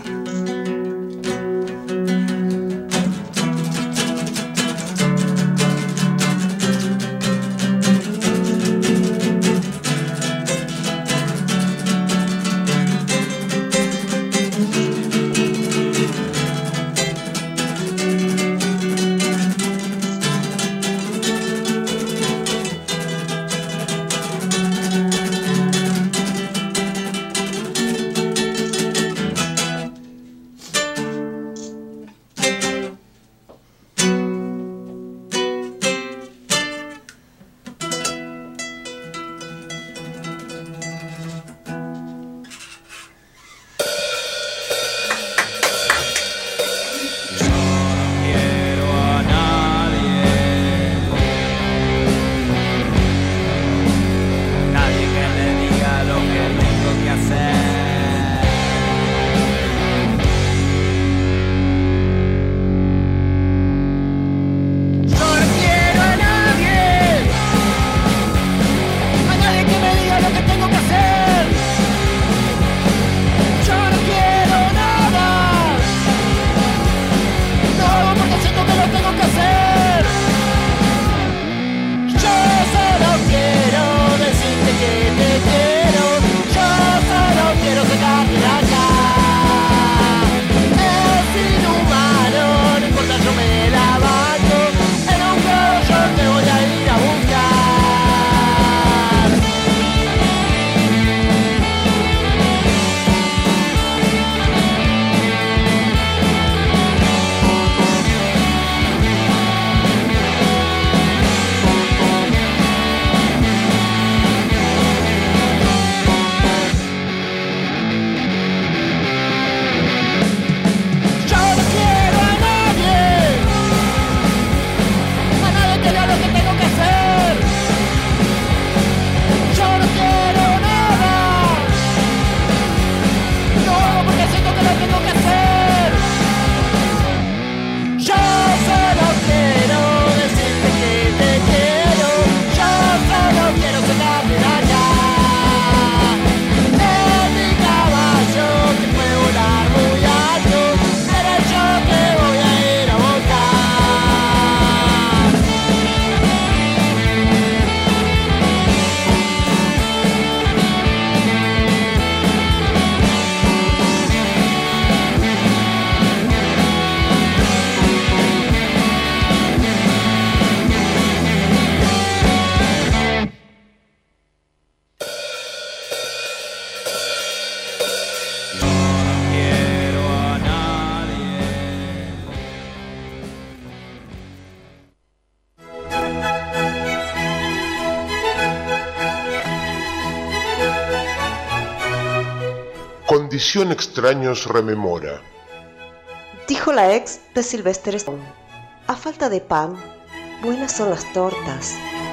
Condición Extraños rememora. Dijo la ex de Sylvester Stallone: a falta de pan, buenas son las tortas.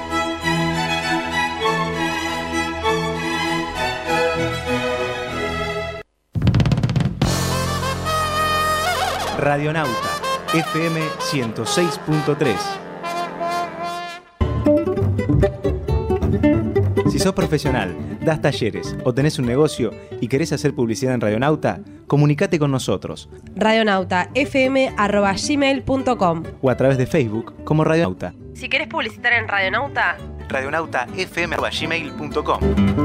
Radionauta, FM 106.3. Si sos profesional, das talleres o tenés un negocio y querés hacer publicidad en Radionauta, comunicate con nosotros. radionautafm@gmail.com O a través de Facebook como Radionauta. Si querés publicitar en Radionauta, radionautafm@gmail.com.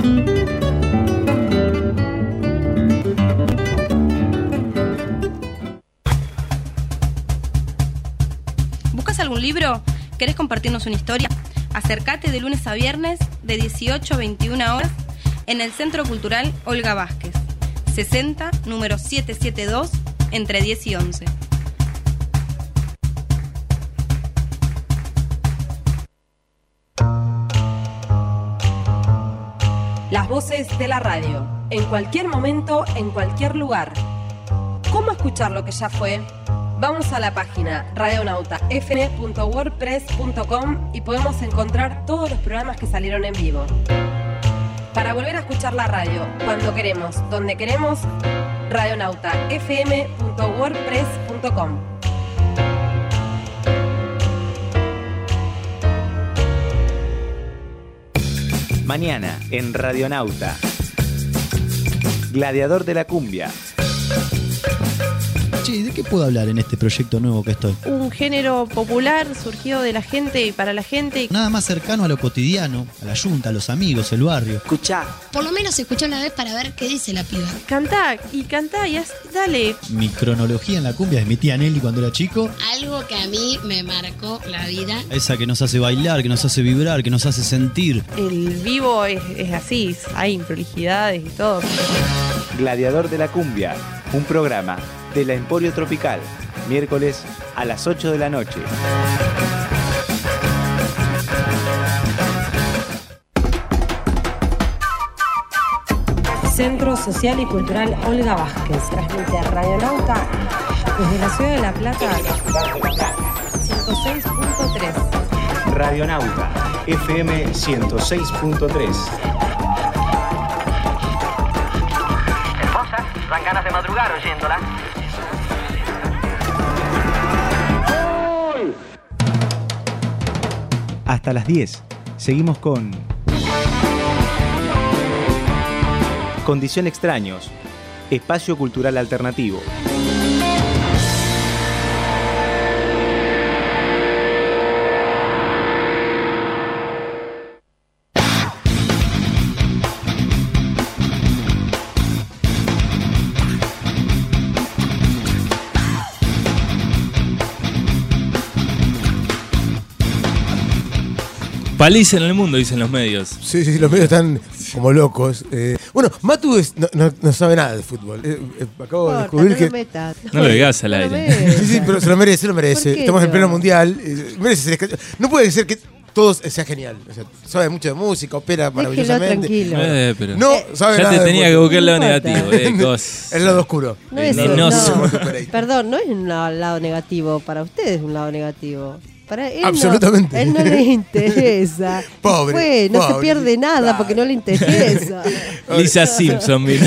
¿Buscas algún libro? ¿Querés compartirnos una historia? Acércate de lunes a viernes de 18 a 21 horas en el Centro Cultural Olga Vázquez, 60, número 772, entre 10 y 11. las voces de la radio, en cualquier momento, en cualquier lugar. ¿Cómo escuchar lo que ya fue? Vamos a la página radionautafm.wordpress.com y podemos encontrar todos los programas que salieron en vivo. Para volver a escuchar la radio cuando queremos, donde queremos, radionautafm.wordpress.com. Mañana en Radionauta. Gladiador de la cumbia. Che, ¿de qué puedo hablar en este proyecto nuevo que estoy? Un género popular surgido de la gente y para la gente. Nada más cercano a lo cotidiano, a la yunta, a los amigos, el barrio. Escuchá. Por lo menos escuchá una vez para ver qué dice la piba. Cantá y dale. Mi cronología en la cumbia es mi tía Nelly cuando era chico. Algo que a mí me marcó la vida. Esa que nos hace bailar, que nos hace vibrar, que nos hace sentir. El vivo es así, hay improlijidades y todo. Gladiador de la cumbia, un programa de la Emporio Tropical, miércoles a las 8 de la noche. Centro Social y Cultural Olga Vázquez. Transmite Radionauta desde la ciudad de La Plata, 106.3. Radionauta, FM 106.3. Dan ganas de madrugar oyéndola. Hasta las 10. Seguimos con Condición Extraños, espacio cultural alternativo. Paliza en el mundo, dicen los medios. Sí, los medios están como locos. Bueno, Matu no sabe nada de fútbol. Acabo de descubrir que... No lo digas al aire. Sí, pero se lo merece. Estamos en pleno mundial. Merece ser... No puede ser que todos sea genial. O sea, sabe mucho de música, opera maravillosamente. Tranquilo. Pero no sabe ya nada. Te tenía que buscar el lado negativo. El lado oscuro. No es Perdón, no es un lado negativo. Para ustedes es un lado negativo. Para él absolutamente. No, él no le interesa. Pobre. No se pierde nada porque no le interesa. Lisa Simpson, mira.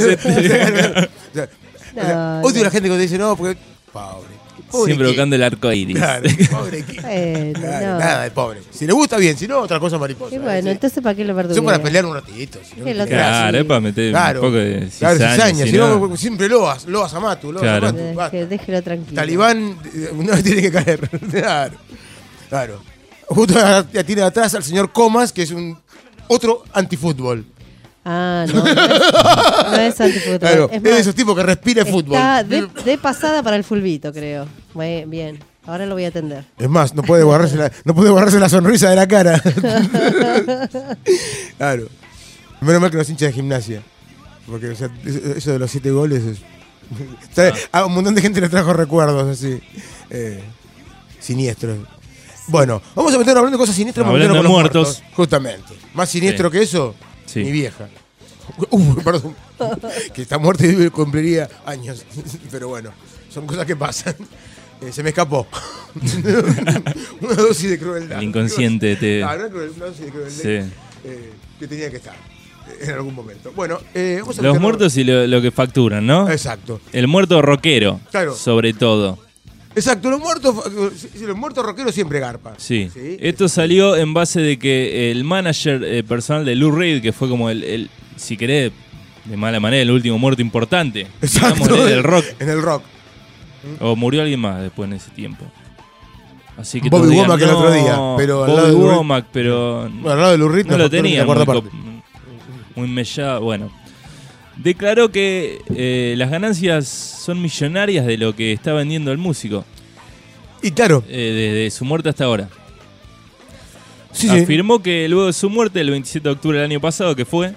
Odio a la gente que dice, no, porque... Pobre. Siempre buscando el arco iris. Claro, pobre nada de pobre. Si le gusta bien, si no, otra cosa mariposa. Y bueno, entonces ¿para qué lo verduguea? Son para pelear un ratito. Si no, claro, es para meter un poco de cizaña. Si no, siempre loas a Matu. Déjelo tranquilo. Talibán no tiene que caer. Claro. Justo ya tiene atrás al señor Comas, que es otro antifútbol. Ah, no es antifútbol. Claro, es más, de esos tipos que respira fútbol. Está de pasada para el fulbito, creo. Bien, ahora lo voy a atender. Es más, no puede borrarse la sonrisa de la cara. Claro. Menos mal que no es hincha de Gimnasia. Porque eso de los 7 goles es... A un montón de gente le trajo recuerdos así. Siniestros. Bueno, vamos a meter hablando de cosas siniestras. Hablando de muertos. Justamente. Más siniestro que eso, mi vieja. Perdón. Que está muerto y cumpliría años. Pero bueno, son cosas que pasan. Se me escapó. Una dosis de crueldad. El inconsciente te... Una dosis de crueldad Sí. Que tenía que estar en algún momento. Bueno, vamos a Los meternos- muertos y lo que facturan, ¿no? Exacto. El muerto rockero, Claro. sobre todo. Exacto, los muertos rockeros siempre garpa. Sí. Esto salió en base de que el manager personal de Lou Reed, que fue como el, si querés, de mala manera, el último muerto importante. Exacto. Digamos, del rock. En el rock. O murió alguien más después en ese tiempo. Así que Bobby todos digan, Womack el otro día, no, pero al Bobby lado de Lou Reed- Womack, pero Bueno, al lado de Lou Reed no no lo facturan tenía la cuarta muy, parte. muy mellado. Bueno, declaró que las ganancias son millonarias de lo que está vendiendo el músico. Y claro, desde su muerte hasta ahora. Sí, sí. Afirmó que luego de su muerte, el 27 de octubre del año pasado, que fue,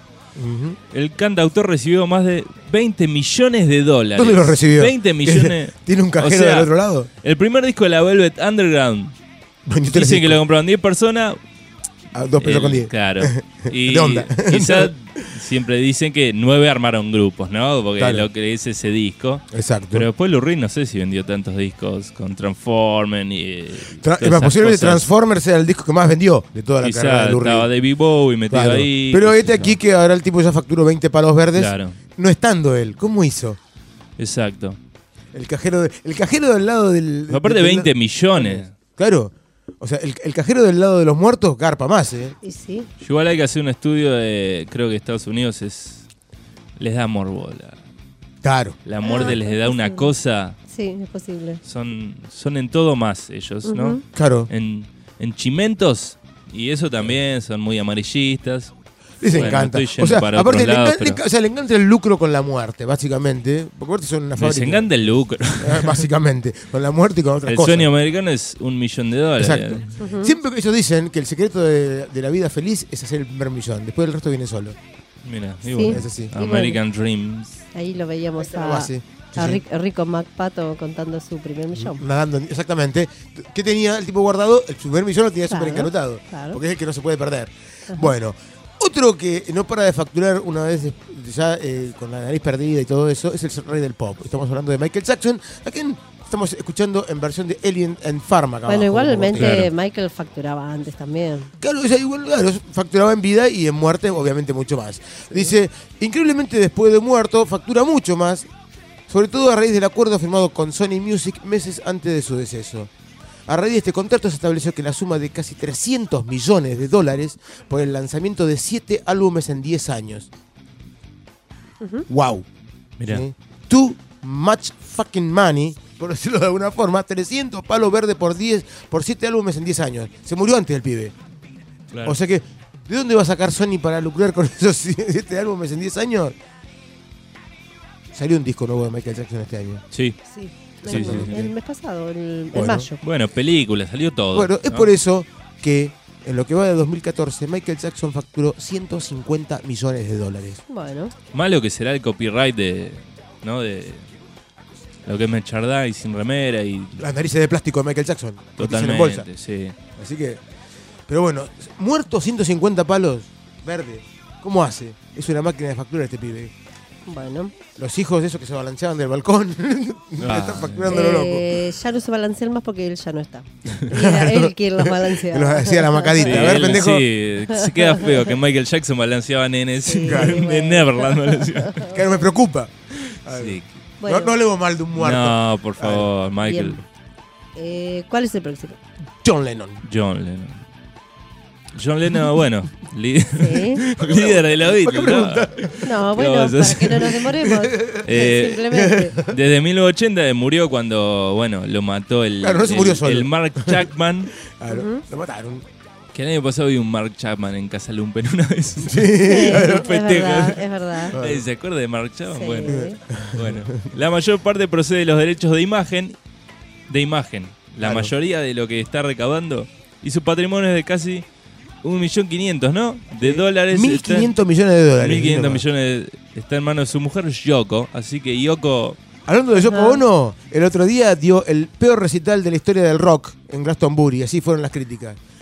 el cantautor recibió más de 20 millones de dólares. ¿Dónde lo recibió? 20 millones. ¿Tiene un cajero del otro lado? El primer disco de la Velvet Underground. Dicen que lo compraron 10 personas. A 2 pesos con 10. Claro. Y De onda. quizás siempre dicen que 9 armaron grupos, ¿no? Porque Claro. lo que es ese disco. Exacto. Pero después Lou Reed no sé si vendió tantos discos con Transformers y todas Es más esas posible que cosas. Transformers sea el disco que más vendió de toda la Quizá carrera de Lou Reed. estaba David Bowie metido Claro. ahí. Pero este aquí que ahora el tipo ya facturó 20 palos verdes, Claro. no estando él. ¿Cómo hizo? Exacto. El cajero del lado del... Aparte del- 20 millones. Claro. O sea, el cajero del lado de los muertos garpa más, ¿eh? Y sí. Igual hay que hacer un estudio de, creo que Estados Unidos les da morbo. Claro. La muerte les da una cosa, Sí, es posible. son en todo más ellos, ¿no? Ujú. Claro. En chimentos, y eso también, son muy amarillistas. Les Bueno, encanta. estoy yendo O sea, para aparte otros lados, le encanta el lucro con la muerte, básicamente. Porque aparte son una Les fábrica. encanta el lucro. Básicamente. Con la muerte y con otras El cosas. sueño americano es $1 millón. Exacto. Siempre que ellos dicen que el secreto de la vida feliz es hacer el primer millón. Después el resto viene solo. Mira, Sí. y bueno, Es así. American Dreams. Ahí lo veíamos Ahí está la base. a Sí, Rico McPato contando su primer millón. Nadando, exactamente. ¿Qué tenía el tipo guardado? El primer millón lo tenía Claro, súper encanutado. claro. Porque es el que no se puede perder. Bueno, otro que no para de facturar una vez ya con la nariz perdida y todo eso es el rey del pop. Estamos hablando de Michael Jackson, a quien estamos escuchando en versión de Alien and Pharma. acá Bueno, abajo, igualmente Claro. Michael facturaba antes también. Claro, claro, facturaba en vida y en muerte, obviamente, mucho más. Dice, increíblemente después de muerto, factura mucho más, sobre todo a raíz del acuerdo firmado con Sony Music meses antes de su deceso. A raíz de este contrato se estableció que la suma de casi $300 millones por el lanzamiento de 7 álbumes en 10 años. ¡Wow! Mirá. ¿Sí? Too much fucking money, por decirlo de alguna forma, 300 palos verdes por 7 álbumes en 10 años. Se murió antes el pibe. Claro. O sea que, ¿de dónde va a sacar Sony para lucrar con esos 7 álbumes en 10 años? Salió un disco nuevo de Michael Jackson este año. Sí. Sí. Sí, el, sí, sí. el mes pasado, en Bueno. mayo. Bueno, películas, salió todo. Bueno, es ¿no? por eso que en lo que va de 2014, Michael Jackson facturó $150 millones. Bueno, Malo que será el copyright de lo que es merchandising, remera y Las narices de plástico de Michael Jackson. cotizan en bolsa. totalmente, sí. Así que, pero bueno, muerto 150 palos verde. ¿Cómo hace? Es una máquina de factura este pibe. bueno. Los hijos de esos que se balanceaban del balcón están facturando lo loco. Ya no se balancean más porque él ya no está. Y era él quien los balanceaba. Los hacía la macadita. Sí, A ver, él- pendejo. sí, se queda feo que Michael Jackson balanceaba nenes Sí, en bueno. Neverland. balanceaba. Que no me preocupa. A ver. Sí. Bueno, No hablemos mal de un muerto. No, por favor, Michael. ¿cuál es el próximo? John Lennon. John Lennon. John Lennon, bueno, Sí. líder de la Beatles. No, ¿Qué bueno, vamos a para hacer? que no nos demoremos. Simplemente. Desde 1980 murió cuando, bueno, lo mató el, Claro, no se murió solo. el Mark Chapman. Claro, lo mataron. Que el año pasado vi un Mark Chapman en Casa Lumpen una vez. Sí, Lo es festejan. verdad, es verdad. Nadie ¿Se acuerda de Mark Chapman? Sí. Bueno, la mayor parte procede de los derechos de imagen. La Claro. mayoría de lo que está recaudando. Y su patrimonio es de casi 1.500.000, ¿no? De dólares. 1.500 millones de dólares. 1.500 millones está en manos de su mujer, Yoko. Así que Yoko. Hablando de Yoko Ono, el otro día dio el peor recital de la historia del rock en Glastonbury. Así fueron las críticas.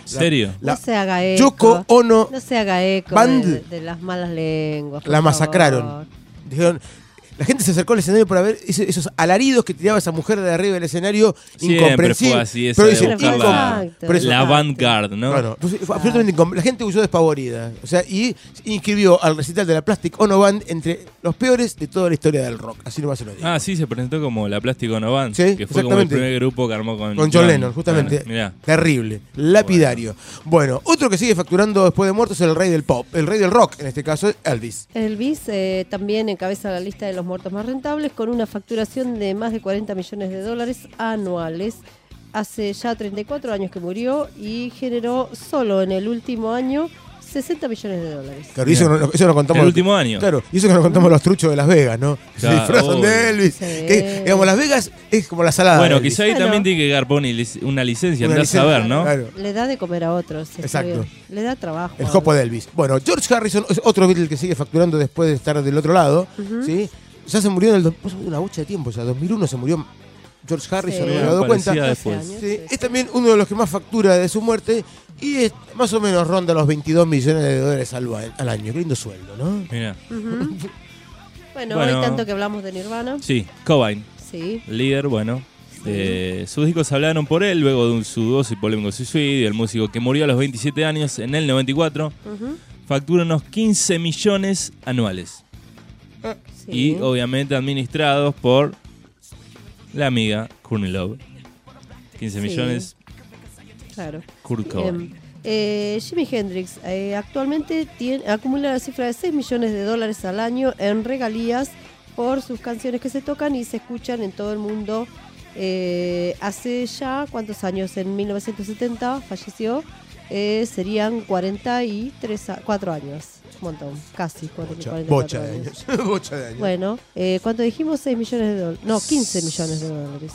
¿Serio? No se haga eco. Yoko Ono No se haga eco Band de las malas lenguas. por la favor. masacraron. Dijeron, la gente se acercó al escenario para ver esos alaridos que tiraba esa mujer de arriba del escenario. Siempre Incomprensible. fue así, esa pero de dicen, buscar la avant-garde, ¿no? Claro, entonces, fue absolutamente la gente huyó despavorida. O sea, y inscribió al recital de la Plastic Ono Band entre los peores de toda la historia del rock. Así nomás se lo digo. Ah, sí, se presentó como la Plastic Ono Band, Sí, que fue como el exactamente. primer grupo que armó con Con John Lennon, justamente. Bueno, mirá. Terrible. Lapidario. Bueno, otro que sigue facturando después de muertos es el rey del pop. El rey del rock, en este caso, Elvis. Elvis también encabeza la lista de los muertos más rentables con una facturación de más de 40 millones de dólares anuales. Hace ya 34 años que murió y generó solo en el último año 60 millones de dólares. Claro, y eso no contamos. El último año. Claro, y eso que nos contamos los truchos de Las Vegas, ¿no? Se Claro, disfrazan obvio. de Elvis. Sí. Que, digamos, Las Vegas es como la salada. Bueno, de Elvis. quizá ahí también tiene que garpar una licencia, andás a ver, ¿no? Claro. Le da de comer a otros. está Exacto. bien. Le da trabajo. El jopo de Elvis. Bueno, George Harrison es otro Beatle que sigue facturando después de estar del otro lado. Ujú. ¿Sí? Ya se murió en el una bocha de tiempo, ya 2001 se murió George Harrison, Sí. no me he dado cuenta. Parecía después. Sí, es también uno de los que más factura de su muerte y es, más o menos ronda los 22 millones de dólares al año. Qué lindo sueldo, ¿no? Mira. Ujú. Bueno, Bueno. hoy tanto que hablamos de Nirvana. Sí, Cobain, Sí. líder, bueno. Sus discos hablaron por él luego de su dudoso y polémico suicidio. El músico que murió a los 27 años en el 94 Ujú. factura unos 15 millones anuales. Sí. Y obviamente administrados por la amiga Courtney Love. 15 Sí. millones, Claro. Kurt Cobain. Jimi Hendrix actualmente acumula la cifra de 6 millones de dólares al año en regalías por sus canciones que se tocan y se escuchan en todo el mundo. Hace ya, ¿cuántos años? En 1970 falleció. Serían 4 años. Un montón, casi 44 Bocha de años. años. Bocha de años. Bueno, ¿cuánto dijimos? 6 millones de dólares. No, 15 millones de dólares.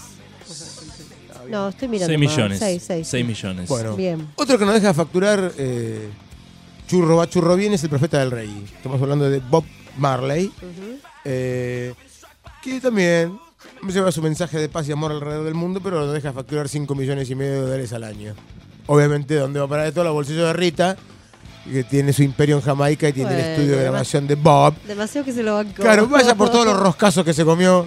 No, estoy mirando 6 mal. millones. 6 6 millones. Bueno, Bien. otro que nos deja facturar churro va, churro viene es el profeta del rey. Estamos hablando de Bob Marley, que también lleva su mensaje de paz y amor alrededor del mundo, pero nos deja facturar 5 millones y medio de dólares al año. Obviamente, ¿dónde va a parar de todo? El bolsillo de Rita, que tiene su imperio en Jamaica y tiene el Bueno, estudio de grabación de Bob. Demasiado que se lo bancó. Claro, vaya por todos los roscazos que se comió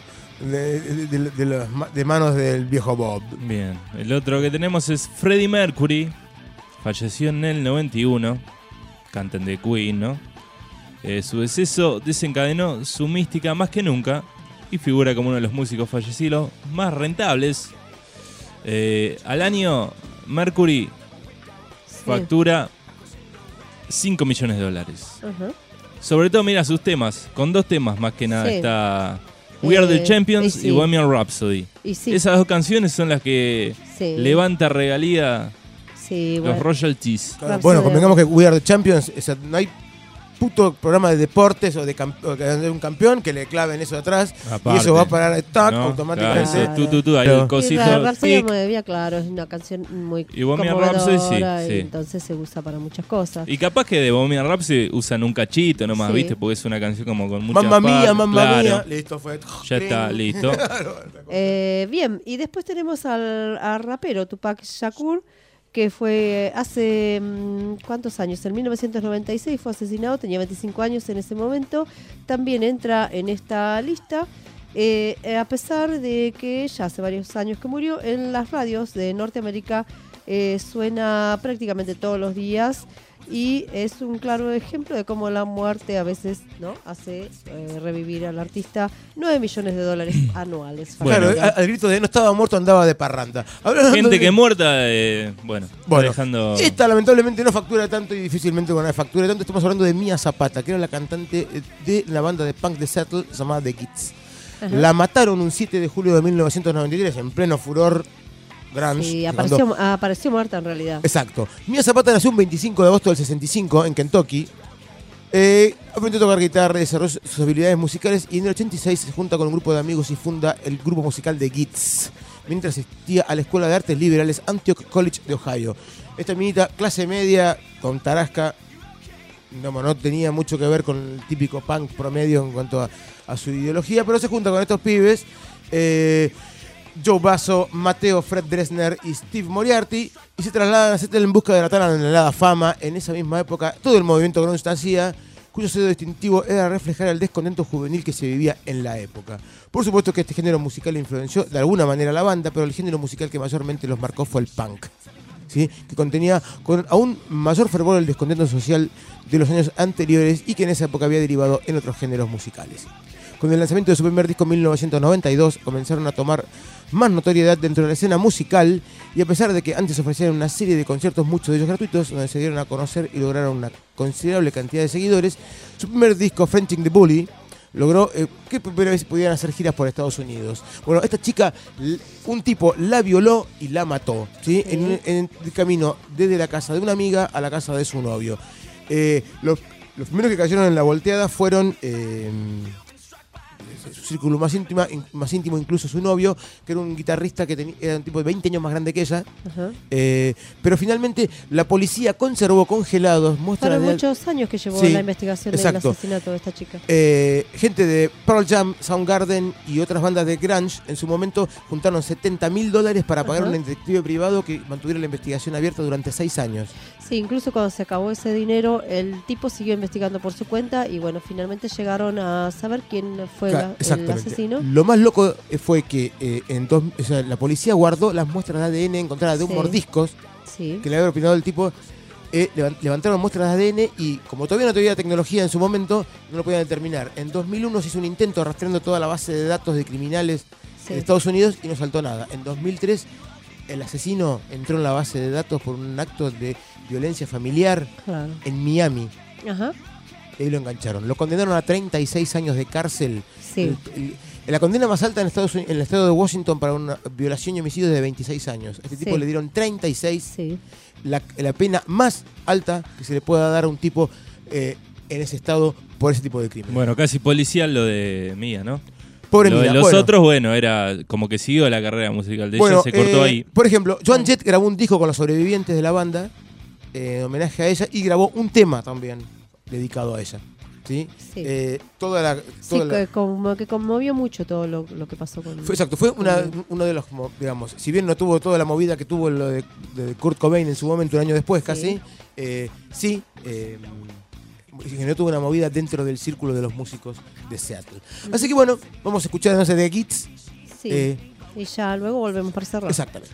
de manos del viejo Bob. Bien, el otro que tenemos es Freddie Mercury. Falleció en el 91. Cantan de Queen, ¿no? Su deceso desencadenó su mística más que nunca y figura como uno de los músicos fallecidos más rentables. Al año, Mercury factura 5 millones de dólares. Ajá. Sobre todo, mira sus temas. Con 2 temas más que nada Sí. está We Are the Champions y sí. y Bohemian Rhapsody. Y sí. Esas 2 canciones son las que Sí. levanta regalía Sí, los bueno. royalties. Claro, bueno, convengamos que We Are the Champions, o sea, no hay puto programa de deportes o de un campeón que le claven eso de atrás Aparte. y eso va a parar a tac No, automáticamente. claro, tú, ahí el cosito. Y Rhapsody tic. me claro, es una canción muy Y Bohemian Rhapsody, sí, conmovedora y sí. entonces se usa para muchas cosas. Y capaz que de Bohemian Rhapsody usan un cachito nomás, Sí. ¿viste? Porque es una canción como con mucha Mamma mía, parte, mamma claro. mía. Listo, fue. Ya está, listo. Bien, y después tenemos al rapero Tupac Shakur, que fue hace, ¿cuántos años? En 1996 fue asesinado, tenía 25 años en ese momento. También entra en esta lista, a pesar de que ya hace varios años que murió, en las radios de Norteamérica suena prácticamente todos los días. Y es un claro ejemplo de cómo la muerte a veces no hace revivir al artista. 9 millones de dólares anuales. Claro, al grito de no estaba muerto, andaba de parranda. Hablando Gente de- que muerta, bueno, dejando... Esta lamentablemente no factura tanto y difícilmente con una factura tanto. Estamos hablando de Mia Zapata, que era la cantante de la banda de punk de Seattle llamada The Kids. Ajá. La mataron un 7 de julio de 1993 en pleno furor grunge. Sí, cuando- apareció muerta en realidad. Exacto. Mia Zapata nació un 25 de agosto del 65 en Kentucky. Aprendió a tocar guitarra, desarrolló sus habilidades musicales y en el 86 se junta con un grupo de amigos y funda el grupo musical The Kids, mientras asistía a la Escuela de Artes Liberales Antioch College de Ohio. Esta minita, clase media, con tarasca, no tenía mucho que ver con el típico punk promedio en cuanto a su ideología, pero se junta con estos pibes. Joe Basso, Matteo Fred Dresner y Steve Moriarty, y se trasladan a Seattle en busca de la tan anhelada fama. En esa misma época, todo el movimiento grunge hacía, cuyo sello distintivo era reflejar el descontento juvenil que se vivía en la época. Por supuesto que este género musical influenció de alguna manera a la banda, pero el género musical que mayormente los marcó fue el punk, ¿sí? Que contenía con aún mayor fervor el descontento social de los años anteriores y que en esa época había derivado en otros géneros musicales. Con el lanzamiento de su primer disco en 1992 comenzaron a tomar más notoriedad dentro de la escena musical, y a pesar de que antes ofrecían una serie de conciertos, muchos de ellos gratuitos, donde se dieron a conocer y lograron una considerable cantidad de seguidores, su primer disco, Frenching the Bully, logró que por primera vez pudieran hacer giras por Estados Unidos. Bueno, esta chica, un tipo la violó y la mató, ¿sí? En el camino desde la casa de una amiga a la casa de su novio. Los primeros que cayeron en la volteada fueron su círculo más íntimo, incluso su novio, que era un guitarrista que era un tipo de 20 años más grande que ella. Pero finalmente la policía conservó congelados muestras Fueron de... muchos años que llevó Sí, la investigación exacto. del asesinato de esta chica. Gente de Pearl Jam, Soundgarden y otras bandas de grunge en su momento juntaron $70.000 para pagar a un detective privado que mantuviera la investigación abierta durante 6 años. Sí, incluso cuando se acabó ese dinero, el tipo siguió investigando por su cuenta y bueno, finalmente llegaron a saber quién fue el asesino. Lo más loco fue que la policía guardó las muestras de ADN encontradas de un mordiscos que le había opinado el tipo. Levantaron muestras de ADN y como todavía no tenía tecnología en su momento, no lo podían determinar. En 2001 se hizo un intento rastreando toda la base de datos de criminales de Estados Unidos y no saltó nada. En 2003 el asesino entró en la base de datos por un acto de violencia familiar en Miami. Y ahí lo engancharon. Lo condenaron a 36 años de cárcel. La condena más alta en el estado de Washington para una violación y homicidio es de 26 años. A este tipo le dieron 36. La pena más alta que se le pueda dar a un tipo en ese estado por ese tipo de crimen. Bueno, casi policial lo de Mía, ¿no? Pobre lo Mía. de los otros, era como que siguió la carrera musical de ella, se cortó ahí. Por ejemplo, Joan Jett grabó un disco con los sobrevivientes de la banda en homenaje a ella y grabó un tema también dedicado a ella. ¿Sí? Como que conmovió mucho todo lo que pasó con fue uno de los, digamos, si bien no tuvo toda la movida que tuvo lo de Kurt Cobain en su momento, un año después casi, no tuvo una movida dentro del círculo de los músicos de Seattle. Así que bueno, vamos a escuchar de Gits. Y ya luego volvemos para cerrar. Exactamente.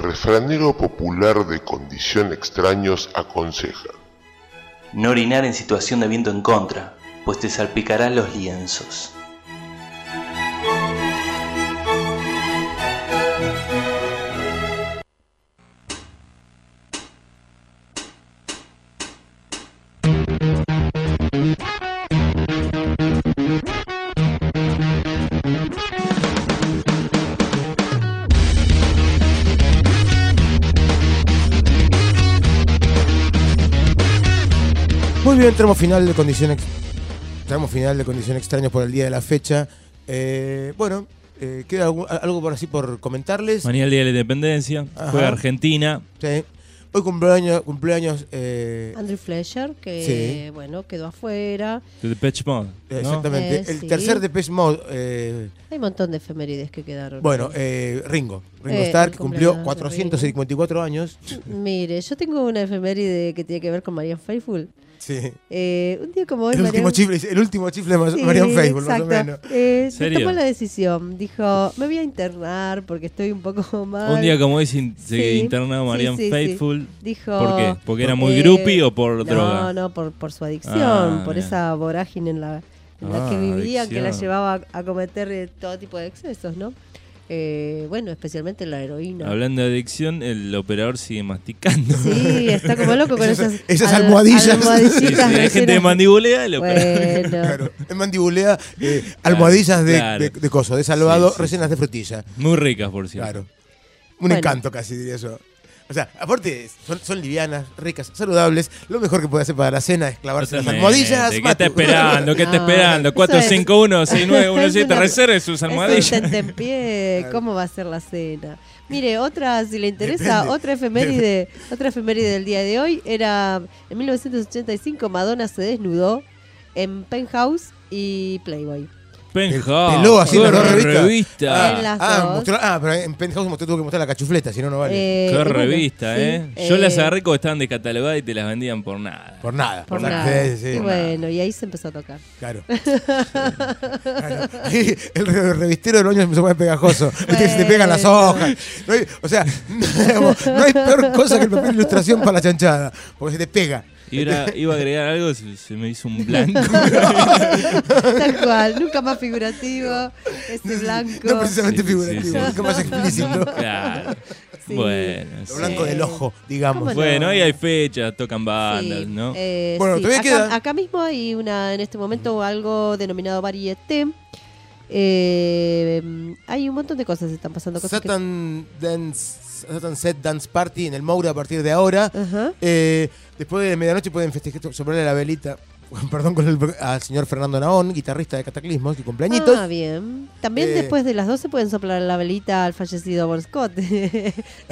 refranero popular de Condición Extraños aconseja: no orinar en situación de viento en contra, pues te salpicarán los lienzos. Muy bien, tenemos final de Condición Extraños por el día de la fecha. Bueno, ¿queda algo por así por comentarles? Mañana el Día de la Independencia, juega Argentina. Sí. Hoy cumpleaños Andrew Fletcher, que bueno, quedó afuera. De Depeche Mode, ¿no? Exactamente. El tercer Depeche Mode. Hay un montón de efemérides que quedaron. Bueno, Ringo Starr, que cumplió 454 años. Mire, yo tengo una efeméride que tiene que ver con Marianne Faithfull. Sí. Un día como hoy, el último chifle de Marianne Faithfull, más o menos. Se tomó la decisión. Dijo, me voy a internar porque estoy un poco mal. Un día como hoy se internó Marianne Faithfull. Dijo, ¿por qué? ¿Porque era muy groupie o por droga? No, por su adicción, por esa vorágine en la que vivía, adicción. que la llevaba a cometer todo tipo de excesos, ¿no? Bueno, especialmente la heroína. Hablando de adicción, el operador sigue masticando. Sí, está como loco con esas almohadillas. Sí, hay gente que mandibulea el operador. Claro, en mandibulea almohadillas de coso, de salvado, recenas de frutilla. Muy ricas, por cierto. Claro. Un encanto casi, diría yo. O sea, aparte, son livianas, ricas, saludables. Lo mejor que puede hacer para la cena es clavarse las almohadillas. ¿Qué está esperando? ¿Qué está esperando? 451-6917, reserve sus almohadillas. Tentempié, ¿cómo va a ser la cena? Mire, otra, si le interesa, otra efeméride del día de hoy era en 1985 Madonna se desnudó en Penthouse y Playboy. Peló así las dos revistas. Mostró, pero en Penthouse tuvo que mostrar la cachufleta, si no, no vale. Qué revista, sí. Yo las agarré como estaban descatalogadas y te las vendían por nada. Por nada. Sí. Y bueno, y ahí se empezó a tocar. Claro. Ahí el revistero del baño se empezó a poner pegajoso. Bueno. Se te pegan las hojas. No hay peor cosa que el papel de ilustración para la chanchada, porque se te pega. Iba a agregar algo, se me hizo un blanco. Tal cual, nunca más figurativo, ese blanco. No precisamente figurativo, nunca más explícito. Claro. Sí. Bueno, lo blanco del ojo, digamos. Bueno, ahí hay fechas, tocan bandas, ¿no? Bueno, todavía queda. Acá mismo hay en este momento algo denominado varieté. Hay un montón de cosas que están pasando. Satan Set Dance Party en el Moura a partir de ahora. Después de medianoche pueden festejar, soplarle la velita. Perdón, al señor Fernando Naón, guitarrista de Cataclismos, que cumpleañitos. Ah, bien. También después de las 12 pueden soplar la velita al fallecido Bon Scott. Que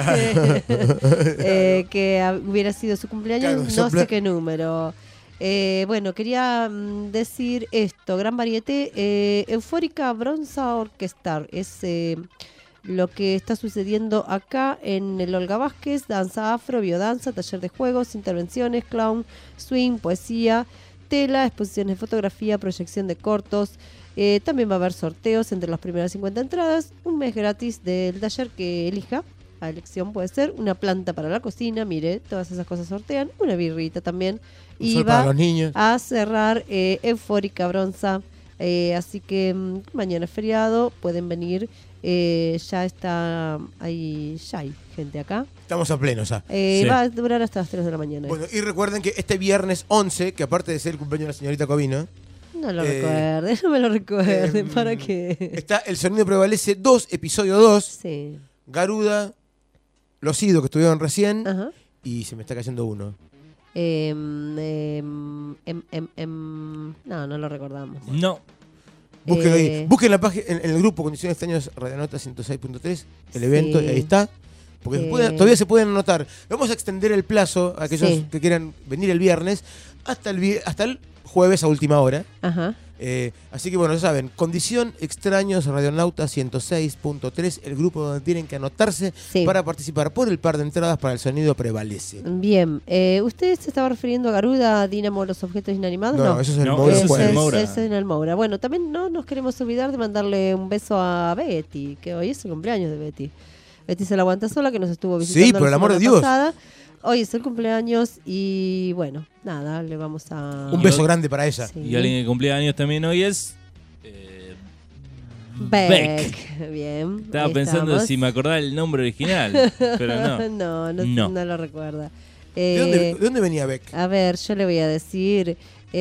hubiera sido su cumpleaños, claro, no sé qué número. Bueno, quería decir esto, gran varieté, Eufórica Bronza Orquestar, es lo que está sucediendo acá en el Olga Vázquez, danza afro, biodanza, taller de juegos, intervenciones, clown, swing, poesía, tela, exposiciones de fotografía, proyección de cortos, también va a haber sorteos entre las primeras 50 entradas, un mes gratis del taller que elija. A elección puede ser una planta para la cocina, mire, todas esas cosas sortean, una birrita también. Y va para los niños. A cerrar Eufórica Bronza, así que mañana es feriado, pueden venir, ya hay gente acá. Estamos a pleno ya. Va a durar hasta las 3 de la mañana. Bueno, y recuerden que este viernes 11, que aparte de ser el cumpleaños de la señorita Covino, no lo recuerde, no me lo recuerde, ¿para qué? Está El Sonido Prevalece 2, episodio 2. Sí. Garuda, Los Idos que estuvieron recién, y se me está cayendo uno. No lo recordamos. No. Busquen ahí. Busquen la página, en el grupo Condiciones Extraños Radionauta 106.3, el evento, y ahí está. Porque todavía se pueden anotar. Vamos a extender el plazo a aquellos que quieran venir el viernes hasta el jueves a última hora. Así que bueno, ya saben, Condición Extraños Radionauta 106.3, el grupo donde tienen que anotarse para participar por el par de entradas para El Sonido Prevalece. Bien, ¿usted se estaba refiriendo a Garuda, Dínamo, los objetos inanimados? No, eso es el Moura. Eso es en el Moura. Bueno, también no nos queremos olvidar de mandarle un beso a Betty, que hoy es el cumpleaños de Betty. Betty la aguanta sola, que nos estuvo visitando. Sí, por el amor de Dios. Pasada. Hoy es el cumpleaños y bueno, nada, le vamos a... Un beso grande para ella. Sí. Y alguien que cumple años también hoy es... Beck. Bien. Estaba pensando estamos. si me acordaba el nombre original, pero no. no lo recuerda. ¿De dónde venía Beck? A ver, yo le voy a decir...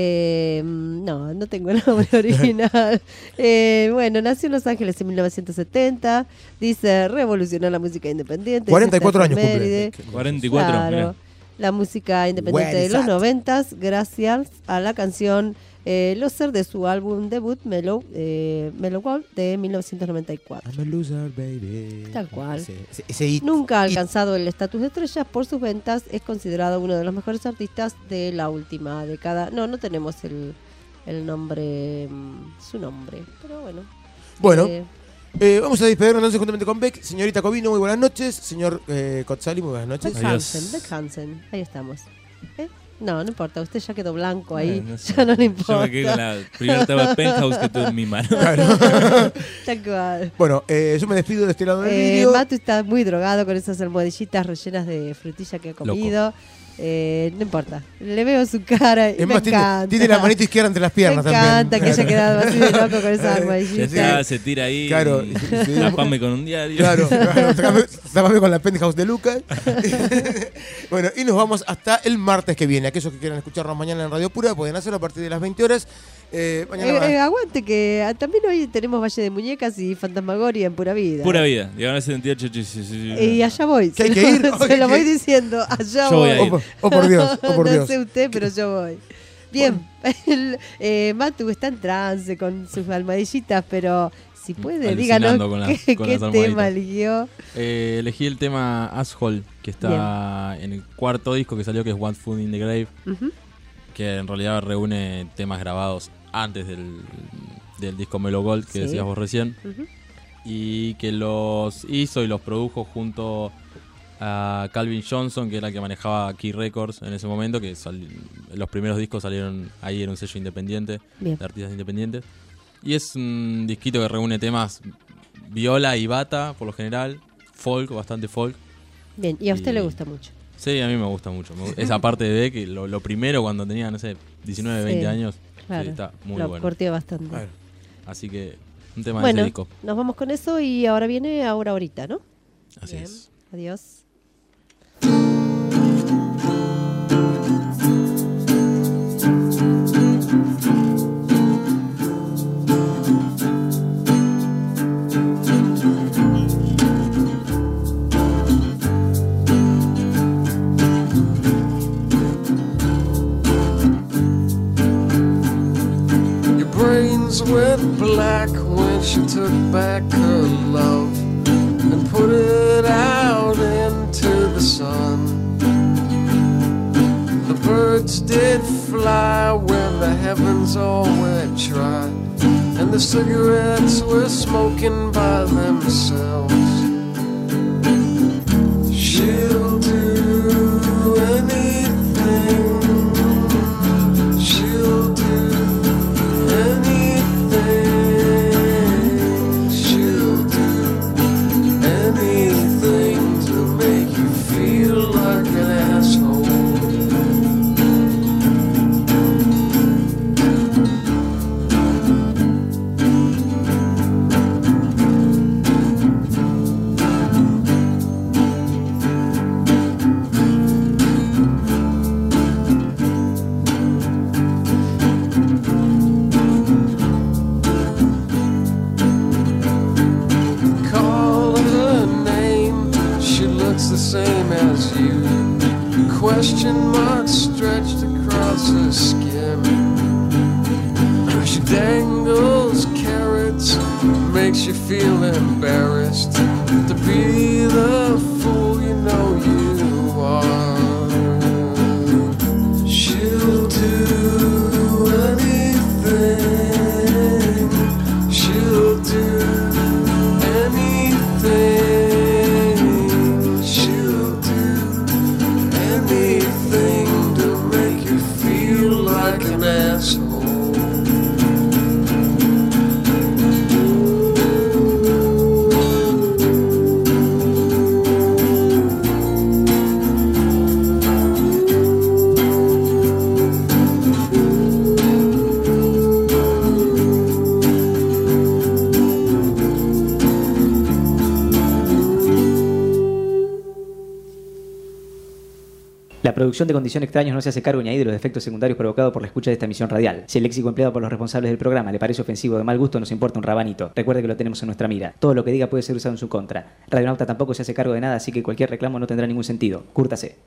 no tengo el nombre original. Bueno, nació en Los Ángeles en 1970. Dice, revolucionó la música independiente. 44 años cumple. Méride. 44, Claro. mirá. La música independiente de los 90s, gracias a la canción Loser de su álbum debut Mellow World de 1994. I'm a loser, baby. Tal cual. Ese hit. Nunca ha alcanzado el estatus de estrellas por sus ventas. Es considerado uno de los mejores artistas de la última década. No tenemos el nombre, su nombre, pero bueno. Bueno, vamos a despedirnos entonces juntamente con Beck. Señorita Covino, muy buenas noches. Señor Cotzali, muy buenas noches. Beck Hansen, ahí estamos. No importa, usted ya quedó blanco ahí, No sé. ya no le importa. Yo me quedé con la primera tapa de Penthouse que tuve en mi mano. Tal cual. Bueno, yo me despido de este lado del vídeo. Matu está muy drogado con esas almohadillitas rellenas de frutilla que ha comido. No importa, le veo su cara y Es me más, encanta. tiene la manito izquierda entre las piernas me también. encanta que haya quedado así de loco con esas almohadillitas. Se tira ahí. Claro. Tapame con un diario. Claro, tapame con la Penthouse de Lucas. Bueno, y nos vamos hasta el martes que viene. Aquellos que quieran escucharnos mañana en Radio Pura pueden hacerlo a partir de las 20 horas. Aguante que también hoy tenemos Valle de Muñecas y Fantasmagoria en Pura Vida. Pura vida. Diagonal 78. Y allá voy. ¿Que hay que ir? Se lo voy diciendo. Allá Yo voy voy. a ir. Oh, por Dios, oh, por No Dios. sé usted, pero yo voy. Bien, Matu está en trance con sus almohadillitas, pero si puede, Alucinando díganos con qué las tema almohaditas. eligió. Elegí el tema Asshole, que está en el cuarto disco que salió, que es One Foot in the Grave, Ujú. que en realidad reúne temas grabados antes del disco Mellow Gold que Sí. decías vos recién, Ujú. y que los hizo y los produjo junto a Calvin Johnson, que era el que manejaba Key Records en ese momento, que los primeros discos salieron ahí en un sello independiente, Bien. de artistas independientes. Y es un disquito que reúne temas viola y bata, por lo general, folk, bastante folk. Bien, y a usted le gusta mucho. Sí, a mí me gusta mucho. Esa parte de Beck, lo primero cuando tenía, no sé, 19, 20 Sí, años, claro. sí, está muy Lo bueno. curtió bastante. Claro. Así que un tema de Bueno, ese disco. nos vamos con eso y ahora viene ahorita, ¿no? Así Bien. es. Adiós. Your brains went black when she took back her love and put it out into the sun. The birds did fly when the heavens all went dry, and the cigarettes were smoking by themselves. She'll do anything. She'll do anything. She'll do anything to make you feel like an asshole. Call her name, she looks the same as you. Question marks stretched across her skin. She dangles carrots, makes you feel embarrassed to be the fool you know you are. She'll do anything. She'll do anything. She'll do anything to make you feel like an asshole. La producción de Condición Extraños no se hace cargo ni ahí de los efectos secundarios provocados por la escucha de esta emisión radial. Si el léxico empleado por los responsables del programa le parece ofensivo o de mal gusto, nos importa un rabanito. Recuerde que lo tenemos en nuestra mira. Todo lo que diga puede ser usado en su contra. Radionauta tampoco se hace cargo de nada, así que cualquier reclamo no tendrá ningún sentido. Cúrtase.